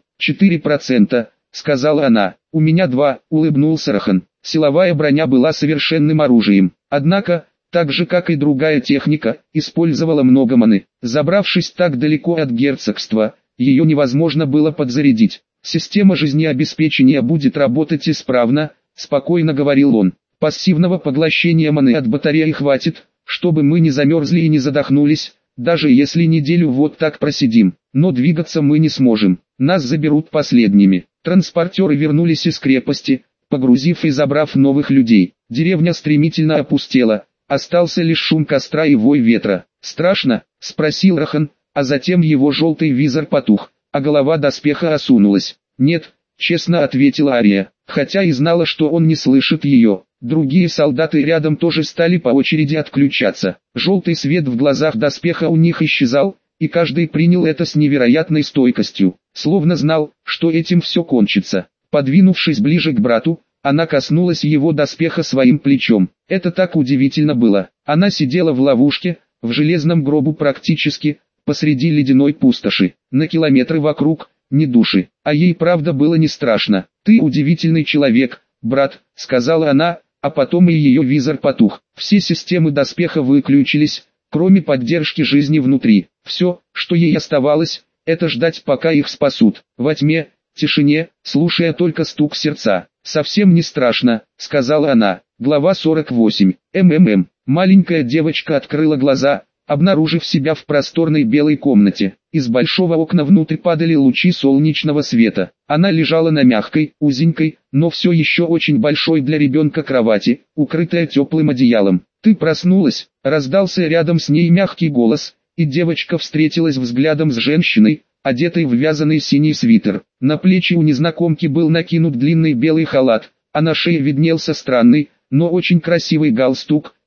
4%, сказала она. «У меня 2, улыбнулся Рахан. Силовая броня была совершенным оружием. Однако, так же как и другая техника, использовала много маны. Забравшись так далеко от герцогства, ее невозможно было подзарядить. Система жизнеобеспечения будет работать исправно, спокойно говорил он. Пассивного поглощения маны от батареи хватит, чтобы мы не замерзли и не задохнулись, даже если неделю вот так просидим. Но двигаться мы не сможем, нас заберут последними. Транспортеры вернулись из крепости, погрузив и забрав новых людей. Деревня стремительно опустела, остался лишь шум костра и вой ветра. «Страшно?» — спросил Рахан, а затем его желтый визор потух, а голова доспеха осунулась. «Нет», — честно ответила Ария, хотя и знала, что он не слышит ее. Другие солдаты рядом тоже стали по очереди отключаться. Желтый свет в глазах доспеха у них исчезал, и каждый принял это с невероятной стойкостью, словно знал, что этим все кончится. Подвинувшись ближе к брату, она коснулась его доспеха своим плечом. Это так удивительно было. Она сидела в ловушке, в железном гробу практически, посреди ледяной пустоши. На километры вокруг, ни души. А ей правда было не страшно. «Ты удивительный человек, брат», — сказала она, а потом и ее визор потух. Все системы доспеха выключились, кроме поддержки жизни внутри. Все, что ей оставалось, это ждать, пока их спасут. Во тьме, тишине, слушая только стук сердца. «Совсем не страшно», — сказала она. Глава 48. Маленькая девочка открыла глаза, обнаружив себя в просторной белой комнате. Из большого окна внутрь падали лучи солнечного света. Она лежала на мягкой, узенькой, но все еще очень большой для ребенка кровати, укрытая теплым одеялом. «Ты проснулась?» — раздался рядом с ней мягкий голос, и девочка встретилась взглядом с женщиной, одетой в вязаный синий свитер. На плечи у незнакомки был накинут длинный белый халат, а на шее виднелся странный, но очень красивый галстук,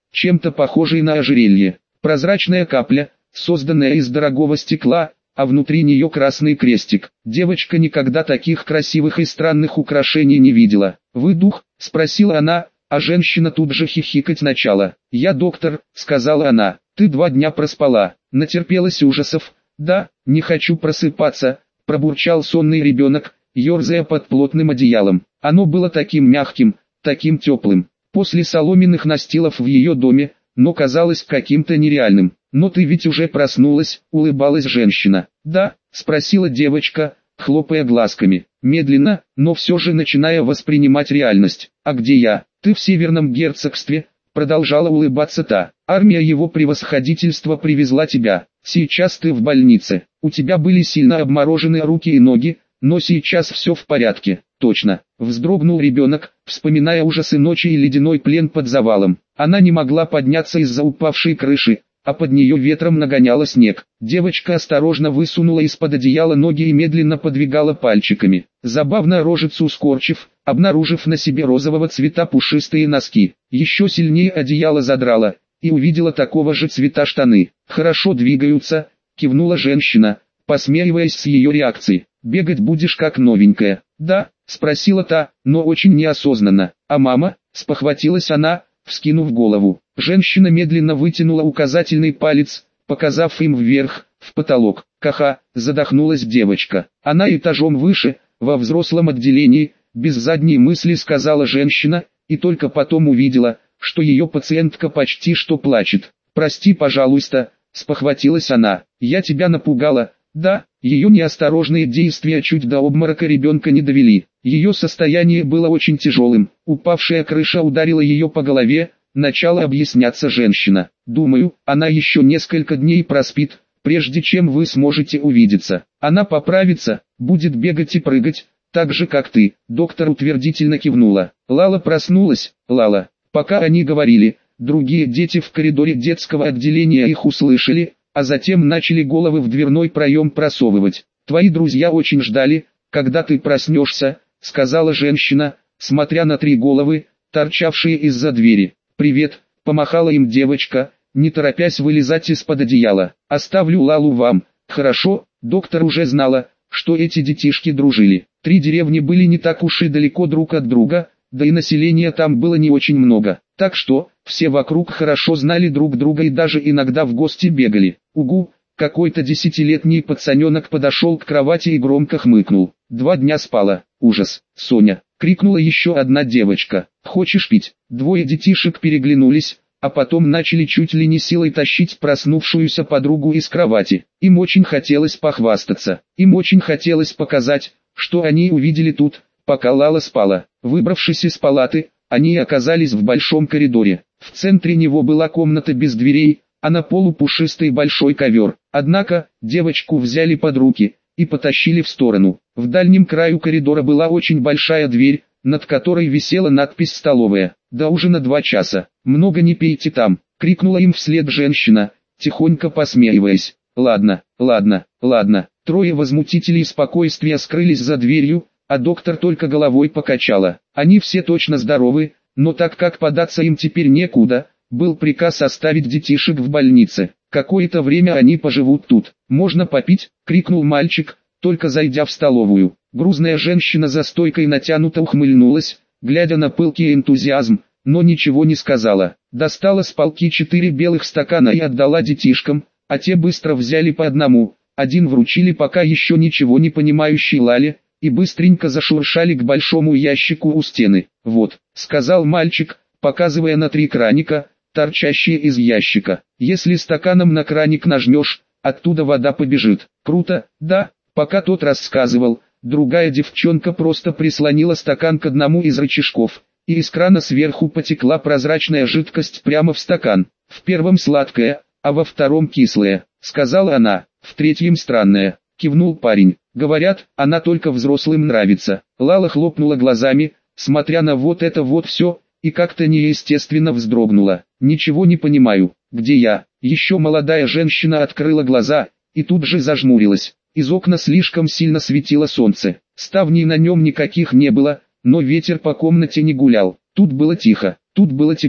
чем-то похожей на ожерелье. Прозрачная капля, созданная из дорогого стекла, а внутри нее красный крестик. Девочка никогда таких красивых и странных украшений не видела. «Вы дух?» – спросила она, а женщина тут же хихикать начала. «Я доктор», – сказала она. «Ты 2 дня проспала, натерпелась ужасов». «Да, не хочу просыпаться», – пробурчал сонный ребенок, ерзая под плотным одеялом. Оно было таким мягким, таким теплым. После соломенных настилов в ее доме, но казалось каким-то нереальным. «Но ты ведь уже проснулась», — улыбалась женщина. «Да?» — спросила девочка, хлопая глазками. Медленно, но все же начиная воспринимать реальность. «А где я?» «Ты в Северном герцогстве», — продолжала улыбаться та. «Армия его превосходительства привезла тебя. Сейчас ты в больнице. У тебя были сильно обморожены руки и ноги, но сейчас все в порядке». «Точно», — вздрогнул ребенок, вспоминая ужасы ночи и ледяной плен под завалом. Она не могла подняться из-за упавшей крыши, а под нее ветром нагоняла снег. Девочка осторожно высунула из-под одеяла ноги и медленно подвигала пальчиками, забавно рожицу скорчив, обнаружив на себе розового цвета пушистые носки. Еще сильнее одеяло задрала, и увидела такого же цвета штаны. «Хорошо двигаются», — кивнула женщина, посмеиваясь с ее реакцией. «Бегать будешь как новенькая». «Да?» — спросила та, но очень неосознанно. «А мама?» — спохватилась она, вскинув голову. Женщина медленно вытянула указательный палец, показав им вверх, в потолок. «Ха-ха!» — задохнулась девочка. «Она этажом выше, во взрослом отделении», — без задней мысли сказала женщина, и только потом увидела, что ее пациентка почти что плачет. «Прости, пожалуйста», — спохватилась она. «Я тебя напугала». Да, ее неосторожные действия чуть до обморока ребенка не довели. Ее состояние было очень тяжелым. Упавшая крыша ударила ее по голове, начала объясняться женщина. «Думаю, она еще несколько дней проспит, прежде чем вы сможете увидеться. Она поправится, будет бегать и прыгать, так же как ты». Доктор утвердительно кивнула. Лала проснулась. Лала. Пока они говорили, другие дети в коридоре детского отделения их услышали, а затем начали головы в дверной проем просовывать. «Твои друзья очень ждали, когда ты проснешься», — сказала женщина, смотря на 3 головы, торчавшие из-за двери. «Привет», — помахала им девочка, не торопясь вылезать из-под одеяла. «Оставлю Лалу вам». «Хорошо», доктор уже знала, что эти детишки дружили. 3 деревни были не так уж и далеко друг от друга, да и населения там было не очень много. Так что, все вокруг хорошо знали друг друга и даже иногда в гости бегали. «Угу», какой-то 10-летний пацаненок подошел к кровати и громко хмыкнул. 2 дня спала. «Ужас, Соня», — крикнула еще одна девочка. «Хочешь пить?» 2 детишек переглянулись, а потом начали чуть ли не силой тащить проснувшуюся подругу из кровати. Им очень хотелось похвастаться. Им очень хотелось показать, что они увидели тут, пока Лала спала. Выбравшись из палаты, они оказались в большом коридоре. В центре него была комната без дверей, а на полу пушистый большой ковер. Однако, девочку взяли под руки и потащили в сторону. В дальнем краю коридора была очень большая дверь, над которой висела надпись «Столовая». «До ужина 2 часа. Много не пейте там», — крикнула им вслед женщина, тихонько посмеиваясь. «Ладно, ладно, ладно». 3 возмутителей спокойствия скрылись за дверью, а доктор только головой покачала. Они все точно здоровы, но так как податься им теперь некуда, был приказ оставить детишек в больнице. Какое-то время они поживут тут. «Можно попить?» — крикнул мальчик, только зайдя в столовую. Грузная женщина за стойкой натянуто ухмыльнулась, глядя на пылкий энтузиазм, но ничего не сказала. Достала с полки 4 белых стакана и отдала детишкам, а те быстро взяли по одному. Один вручили пока еще ничего не понимающей Лале, и быстренько зашуршали к большому ящику у стены. «Вот», — сказал мальчик, показывая на 3 краника, торчащие из ящика. «Если стаканом на краник нажмешь, оттуда вода побежит». «Круто, да?» Пока тот рассказывал, другая девчонка просто прислонила стакан к одному из рычажков, и из крана сверху потекла прозрачная жидкость прямо в стакан. «В первом сладкое, а во втором кислое», — сказала она. «В третьем странное», — кивнул парень. «Говорят, она только взрослым нравится». Лала хлопнула глазами, смотря на вот это вот все, и как-то неестественно вздрогнула. «Ничего не понимаю, где я?» Еще молодая женщина открыла глаза, и тут же зажмурилась. Из окна слишком сильно светило солнце. Ставней на нем никаких не было, но ветер по комнате не гулял. Тут было тихо, тут было тепло.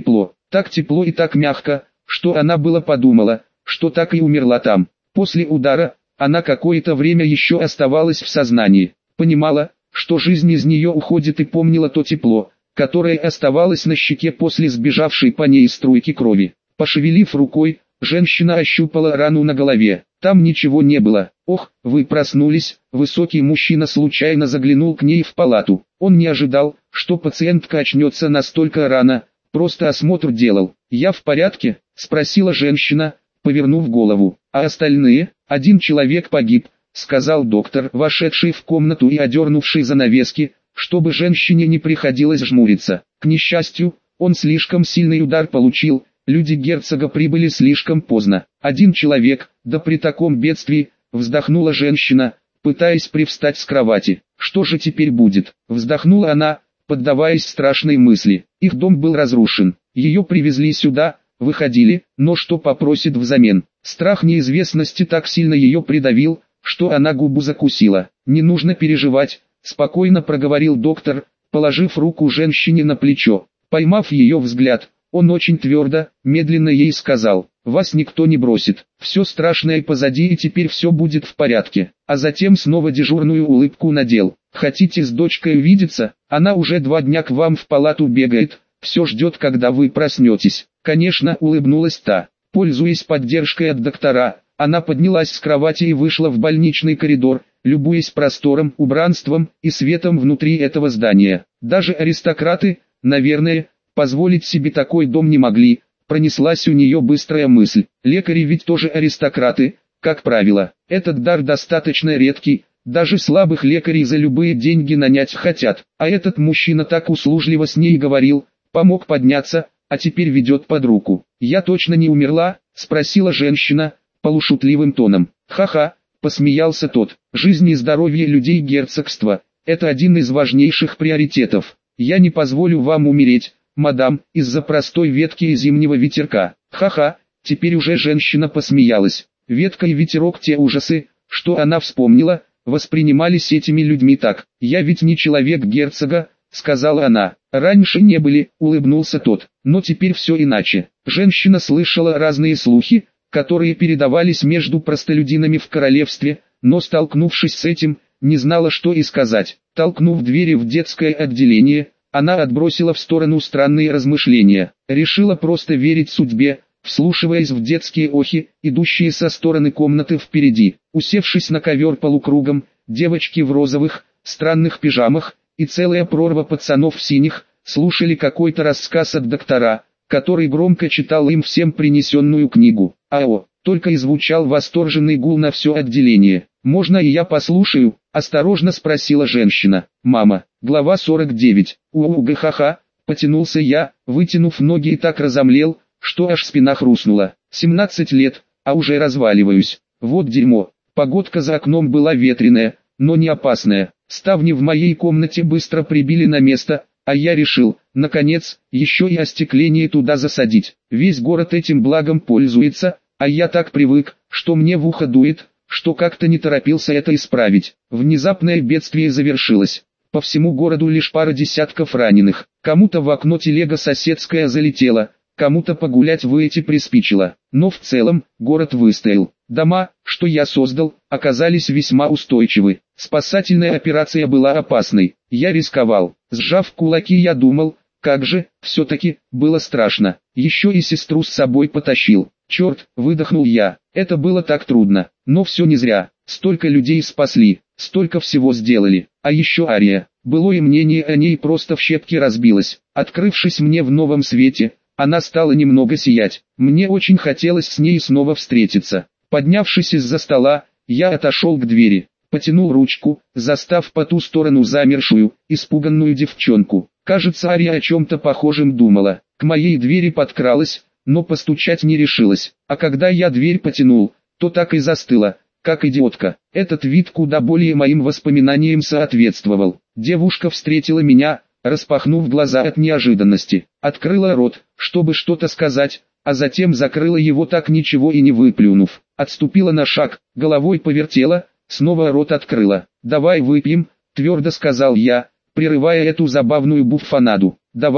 Так тепло и так мягко, что она было подумала, что так и умерла там. После удара, она какое-то время еще оставалась в сознании. Понимала, что жизнь из нее уходит, и помнила то тепло, которое оставалось на щеке после сбежавшей по ней струйки крови. Пошевелив рукой, женщина ощупала рану на голове. Там ничего не было. «Ох, вы проснулись!» Высокий мужчина случайно заглянул к ней в палату. Он не ожидал, что пациентка очнется настолько рано, просто осмотр делал. «Я в порядке?» – спросила женщина, повернув голову. «А остальные?» «Один человек погиб», – сказал доктор, вошедший в комнату и одернувший занавески, чтобы женщине не приходилось жмуриться. К несчастью, он слишком сильный удар получил. Люди герцога прибыли слишком поздно. Один человек, да при таком бедствии, вздохнула женщина, пытаясь привстать с кровати. Что же теперь будет? Вздохнула она, поддаваясь страшной мысли. Их дом был разрушен. Ее привезли сюда, выходили, но что попросит взамен? Страх неизвестности так сильно ее придавил, что она губу закусила. «Не нужно переживать», — спокойно проговорил доктор, положив руку женщине на плечо. Поймав ее взгляд, он очень твердо, медленно ей сказал: «Вас никто не бросит, все страшное позади и теперь все будет в порядке». А затем снова дежурную улыбку надел. «Хотите с дочкой увидеться? Она уже 2 дня к вам в палату бегает, все ждет, когда вы проснетесь». «Конечно», — улыбнулась та. Пользуясь поддержкой от доктора, она поднялась с кровати и вышла в больничный коридор, любуясь простором, убранством и светом внутри этого здания. Даже аристократы, наверное, позволить себе такой дом не могли. Пронеслась у нее быстрая мысль. Лекари ведь тоже аристократы, как правило. Этот дар достаточно редкий, даже слабых лекарей за любые деньги нанять хотят. А этот мужчина так услужливо с ней говорил, помог подняться, а теперь ведет под руку. «Я точно не умерла?» – спросила женщина, полушутливым тоном. «Ха-ха», – посмеялся тот. «Жизнь и здоровье людей герцогства – это один из важнейших приоритетов. Я не позволю вам умереть, мадам, из-за простой ветки и зимнего ветерка». Ха-ха, теперь уже женщина посмеялась. Ветка и ветерок, те ужасы, что она вспомнила, воспринимались этими людьми так. «Я ведь не человек герцога», — сказала она. «Раньше не были», — улыбнулся тот. «Но теперь все иначе». Женщина слышала разные слухи, которые передавались между простолюдинами в королевстве, но, столкнувшись с этим, не знала, что и сказать. Толкнув двери в детское отделение, она отбросила в сторону странные размышления. Решила просто верить судьбе, вслушиваясь в детские охи, идущие со стороны комнаты впереди. Усевшись на ковер полукругом, девочки в розовых, странных пижамах и целая прорва пацанов в синих слушали какой-то рассказ от доктора, который громко читал им всем принесенную книгу. «Ао!» — только и звучал восторженный гул на все отделение. «Можно и я послушаю?» — осторожно спросила женщина. «Мама». Глава 49. «У-у-га-ха-ха!» — потянулся я, вытянув ноги, и так разомлел, что аж спина хрустнула. 17 лет, а уже разваливаюсь. Вот дерьмо. Погодка за окном была ветреная, но не опасная. Ставни в моей комнате быстро прибили на место, а я решил, наконец, еще и остекление туда засадить. Весь город этим благом пользуется, а я так привык, что мне в ухо дует, что как-то не торопился это исправить. Внезапное бедствие завершилось. По всему городу лишь пара десятков раненых. Кому-то в окно телега соседская залетела, кому-то погулять выйти приспичило. Но в целом, город выстоял. Дома, что я создал, оказались весьма устойчивы. Спасательная операция была опасной. Я рисковал. Сжав кулаки, я думал, как же, все-таки, было страшно. Еще и сестру с собой потащил. Черт, выдохнул я. Это было так трудно. Но все не зря. Столько людей спасли, столько всего сделали. А еще Ария. Былое мнение о ней просто в щепки разбилось. Открывшись мне в новом свете, она стала немного сиять. Мне очень хотелось с ней снова встретиться. Поднявшись из-за стола, я отошел к двери, потянул ручку, застав по ту сторону замершую, испуганную девчонку. Кажется, Ария о чем-то похожем думала. К моей двери подкралась, но постучать не решилась. А когда я дверь потянул, то так и застыла, как идиотка. Этот вид куда более моим воспоминаниям соответствовал. Девушка встретила меня, распахнув глаза от неожиданности. Открыла рот, чтобы что-то сказать, а затем закрыла его, так ничего и не выплюнув. Отступила на шаг, головой повертела, снова рот открыла. «Давай выпьем», — твердо сказал я, прерывая эту забавную буффонаду. «Давай»,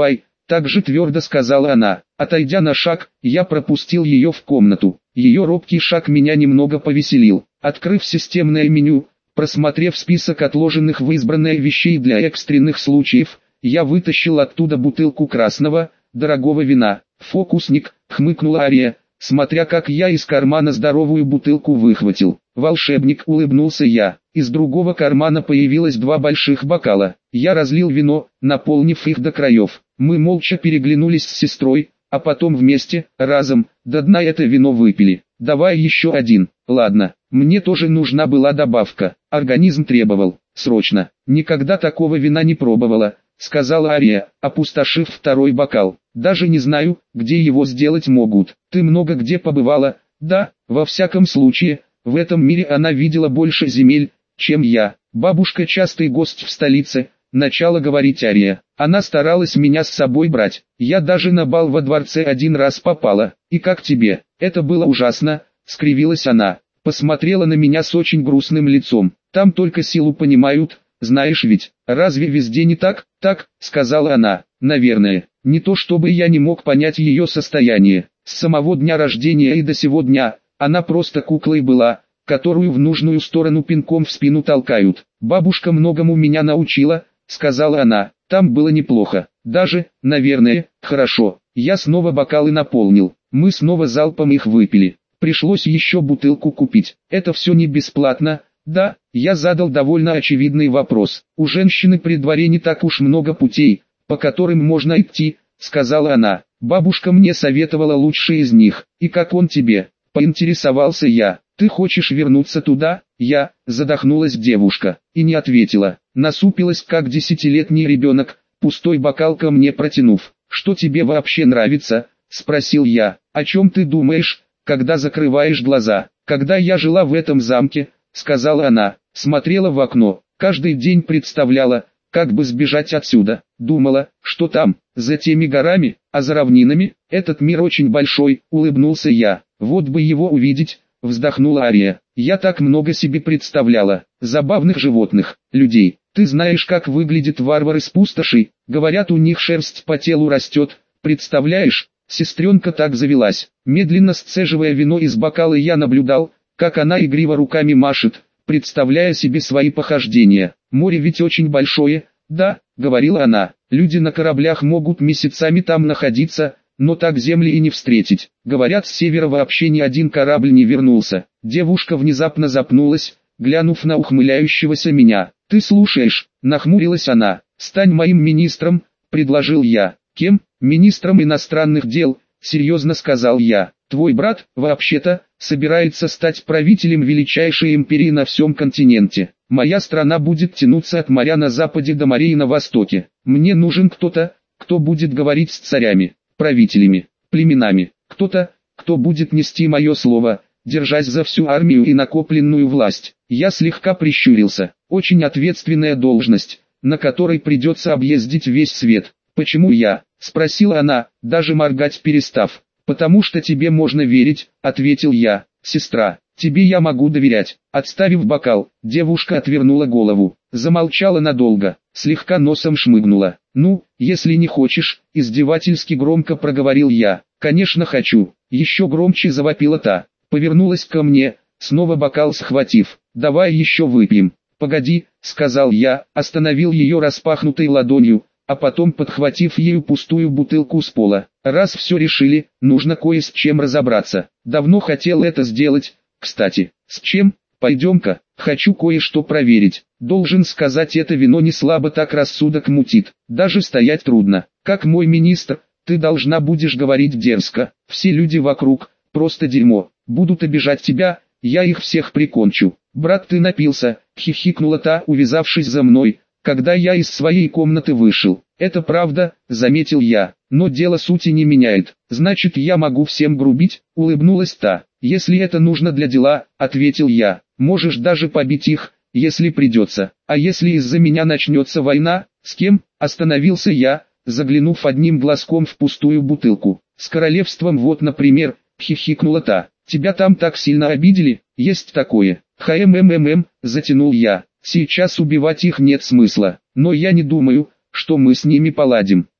так же твердо сказала она. Отойдя на шаг, я пропустил ее в комнату. Ее робкий шаг меня немного повеселил. Открыв системное меню, просмотрев список отложенных в избранное вещей для экстренных случаев, я вытащил оттуда бутылку красного, дорогого вина. «Фокусник», — хмыкнула Ария, смотря как я из кармана здоровую бутылку выхватил. «Волшебник», — улыбнулся я. Из другого кармана появилось 2 больших бокала. Я разлил вино, наполнив их до краев. Мы молча переглянулись с сестрой, а потом вместе, разом, до дна это вино выпили. «Давай еще один». «Ладно, мне тоже нужна была добавка. Организм требовал. Срочно». «Никогда такого вина не пробовала», — сказала Ария, опустошив второй бокал. «Даже не знаю, где его сделать могут. Ты много где побывала?» «Да, во всяком случае, в этом мире она видела больше земель, чем я. Бабушка частый гость в столице», — начала говорить Ария. «Она старалась меня с собой брать. Я даже на бал во дворце один раз попала. И как тебе?» «Это было ужасно», — скривилась она. Посмотрела на меня с очень грустным лицом. «Там только силу понимают, знаешь ведь. Разве везде не так?» «Так», — сказала она. «Наверное. Не то чтобы я не мог понять ее состояние. С самого дня рождения и до сего дня, она просто куклой была, которую в нужную сторону пинком в спину толкают. Бабушка многому меня научила», — сказала она. «Там было неплохо. Даже, наверное, хорошо». Я снова бокалы наполнил. Мы снова залпом их выпили. Пришлось еще бутылку купить. «Это все не бесплатно?» «Да», — я задал довольно очевидный вопрос. «У женщины при дворе не так уж много путей, по которым можно идти», — сказала она. «Бабушка мне советовала лучшие из них. И как он тебе?» — поинтересовался я. «Ты хочешь вернуться туда?» Задохнулась девушка, и не ответила. Насупилась, как 10-летний ребенок, пустой бокал ко мне протянув. «Что тебе вообще нравится?» — спросил я. «О чем ты думаешь, когда закрываешь глаза?» «Когда я жила в этом замке», — сказала она, смотрела в окно, каждый день представляла, как бы сбежать отсюда. Думала, что там, за теми горами, а за равнинами, этот мир очень большой, улыбнулся я. «Вот бы его увидеть», — вздохнула Ария. «Я так много себе представляла. Забавных животных, людей. Ты знаешь, как выглядят варвары с пустошей? Говорят, у них шерсть по телу растет. Представляешь?» Сестренка так завелась. Медленно сцеживая вино из бокала, я наблюдал, как она игриво руками машет, представляя себе свои похождения. «Море ведь очень большое». «Да», — говорила она, — «люди на кораблях могут месяцами там находиться, но так земли и не встретить. Говорят, с севера вообще ни один корабль не вернулся». Девушка внезапно запнулась, глянув на ухмыляющегося меня. «Ты слушаешь?» — нахмурилась она. «Стань моим министром», — предложил я. «Кем?» «Министром иностранных дел», — серьезно сказал я. «Твой брат, вообще-то, собирается стать правителем величайшей империи на всем континенте. Моя страна будет тянуться от моря на западе до морей на востоке. Мне нужен кто-то, кто будет говорить с царями, правителями, племенами. Кто-то, кто будет нести мое слово, держась за всю армию и накопленную власть». Я слегка прищурился. Очень ответственная должность, на которой придется объездить весь свет. «Почему я?» — спросила она, даже моргать перестав. «Потому что тебе можно верить», — ответил я. «Сестра, тебе я могу доверять». Отставив бокал, девушка отвернула голову, замолчала надолго, слегка носом шмыгнула. «Ну, если не хочешь», — издевательски громко проговорил я. «Конечно хочу», — еще громче завопила та. Повернулась ко мне, снова бокал схватив. «Давай еще выпьем». «Погоди», — сказал я, остановил ее распахнутой ладонью, а потом подхватив ею пустую бутылку с пола. «Раз все решили, нужно кое с чем разобраться. Давно хотел это сделать, кстати. С чем? Пойдем-ка, хочу кое-что проверить. Должен сказать, это вино не слабо так рассудок мутит. Даже стоять трудно. Как мой министр, ты должна будешь говорить дерзко. Все люди вокруг, просто дерьмо. Будут обижать тебя, я их всех прикончу». «Брат, ты напился», — хихикнула та, увязавшись за мной, когда я из своей комнаты вышел. «Это правда», — заметил я, — «но дело сути не меняет. Значит, я могу всем грубить?» — улыбнулась та. «Если это нужно для дела», — ответил я, — «можешь даже побить их, если придется. А если из-за меня начнется война, с кем?» — остановился я, заглянув одним глазком в пустую бутылку. «С королевством вот, например», — хихикнула та. «Тебя там так сильно обидели?» «Есть такое». Затянул я. «Сейчас убивать их нет смысла, но я не думаю, что мы с ними поладим.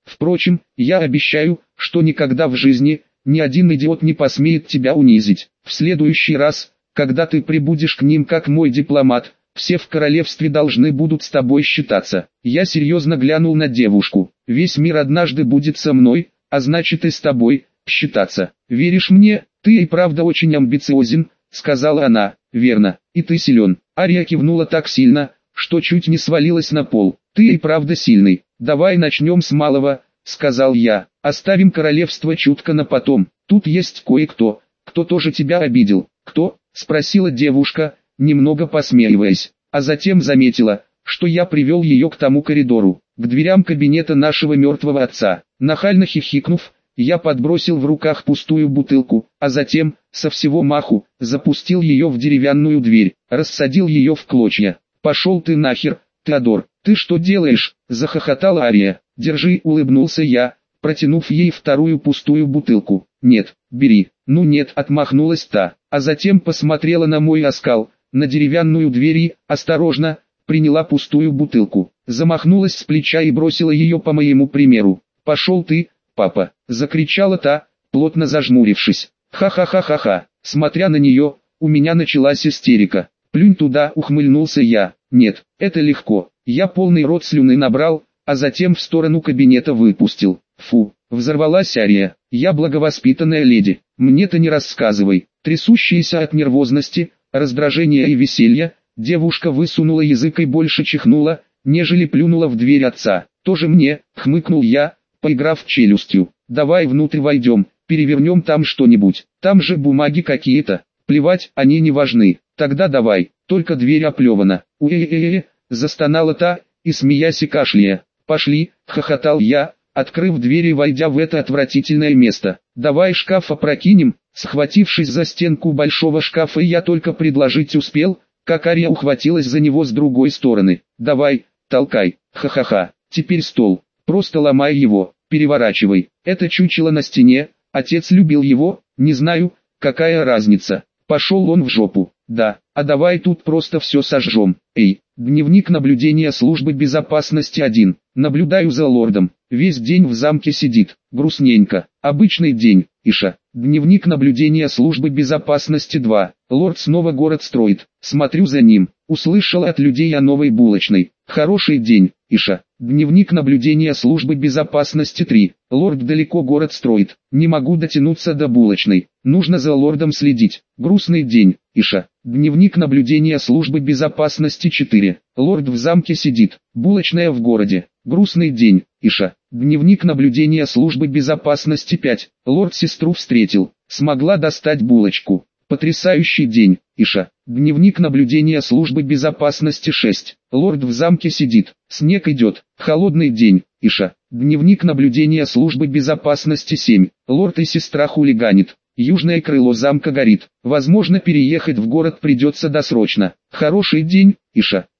Впрочем, я обещаю, что никогда в жизни ни один идиот не посмеет тебя унизить. В следующий раз, когда ты прибудешь к ним как мой дипломат, все в королевстве должны будут с тобой считаться. Я серьезно глянул на девушку. Весь мир однажды будет со мной, а значит и с тобой, считаться. Веришь мне? Ты и правда очень амбициозен, сказала она. Верно, и ты силен. Ария кивнула так сильно, что чуть не свалилась на пол. Ты и правда сильный. Давай начнем с малого, сказал я. Оставим королевство чутко на потом. Тут есть кое-кто, кто тоже тебя обидел. Кто? Спросила девушка, немного посмеиваясь, а затем заметила, что я привел ее к тому коридору, к дверям кабинета нашего мертвого отца. Нахально хихикнув, я подбросил в руках пустую бутылку, а затем, со всего маху, запустил ее в деревянную дверь, рассадил ее в клочья. «Пошел ты нахер, Теодор, ты что делаешь?» – захохотала Ария. «Держи», – улыбнулся я, протянув ей вторую пустую бутылку. «Нет, бери». «Ну нет», – отмахнулась та, а затем посмотрела на мой оскал, на деревянную дверь и, осторожно, приняла пустую бутылку, замахнулась с плеча и бросила ее по моему примеру. «Пошел ты, папа!» – закричала та, плотно зажмурившись. «Ха-ха-ха-ха-ха!» Смотря на нее, у меня началась истерика. «Плюнь туда!» – ухмыльнулся я. «Нет, это легко». Я полный рот слюны набрал, а затем в сторону кабинета выпустил. «Фу!» – взорвалась Ария. «Я благовоспитанная леди, мне-то не рассказывай». Трясущаяся от нервозности, раздражения и веселья, девушка высунула язык и больше чихнула, нежели плюнула в дверь отца. «Тоже мне», — хмыкнул я, поиграв челюстью. «Давай внутрь войдем, перевернем там что-нибудь, там же бумаги какие-то». «Плевать, они не важны. Тогда давай, только дверь оплевана». «Уэ-э-э-э», застонала та, и смеясь и кашляя. «Пошли», — хохотал я, открыв дверь и войдя в это отвратительное место. «Давай шкаф опрокинем». Схватившись за стенку большого шкафа, я только предложить успел, как Ария ухватилась за него с другой стороны. «Давай, толкай, ха-ха-ха, теперь стол, просто ломай его, переворачивай». Это чучело на стене, отец любил его, не знаю, какая разница. Пошел он в жопу. Да, а давай тут просто все сожжем. Эй, дневник наблюдения службы безопасности 1. Наблюдаю за лордом. Весь день в замке сидит. Грустненько. Обычный день. Иша. Дневник наблюдения службы безопасности 2. Лорд снова город строит. Смотрю за ним. Услышал от людей о новой булочной. Хороший день. Иша. Дневник наблюдения службы безопасности 3. Лорд далеко город строит. Не могу дотянуться до булочной. Нужно за лордом следить. Грустный день. Иша. Дневник наблюдения службы безопасности 4. Лорд в замке сидит. Булочная в городе. Грустный день. Иша. Дневник наблюдения службы безопасности 5. Лорд сестру встретил. Смогла достать булочку. Потрясающий день. Иша. Дневник наблюдения службы безопасности 6. Лорд в замке сидит. Снег идет. Холодный день. Иша. Дневник наблюдения службы безопасности 7. Лорд и сестра хулиганит. Южное крыло замка горит. Возможно, переехать в город придется досрочно. Хороший день. Иша.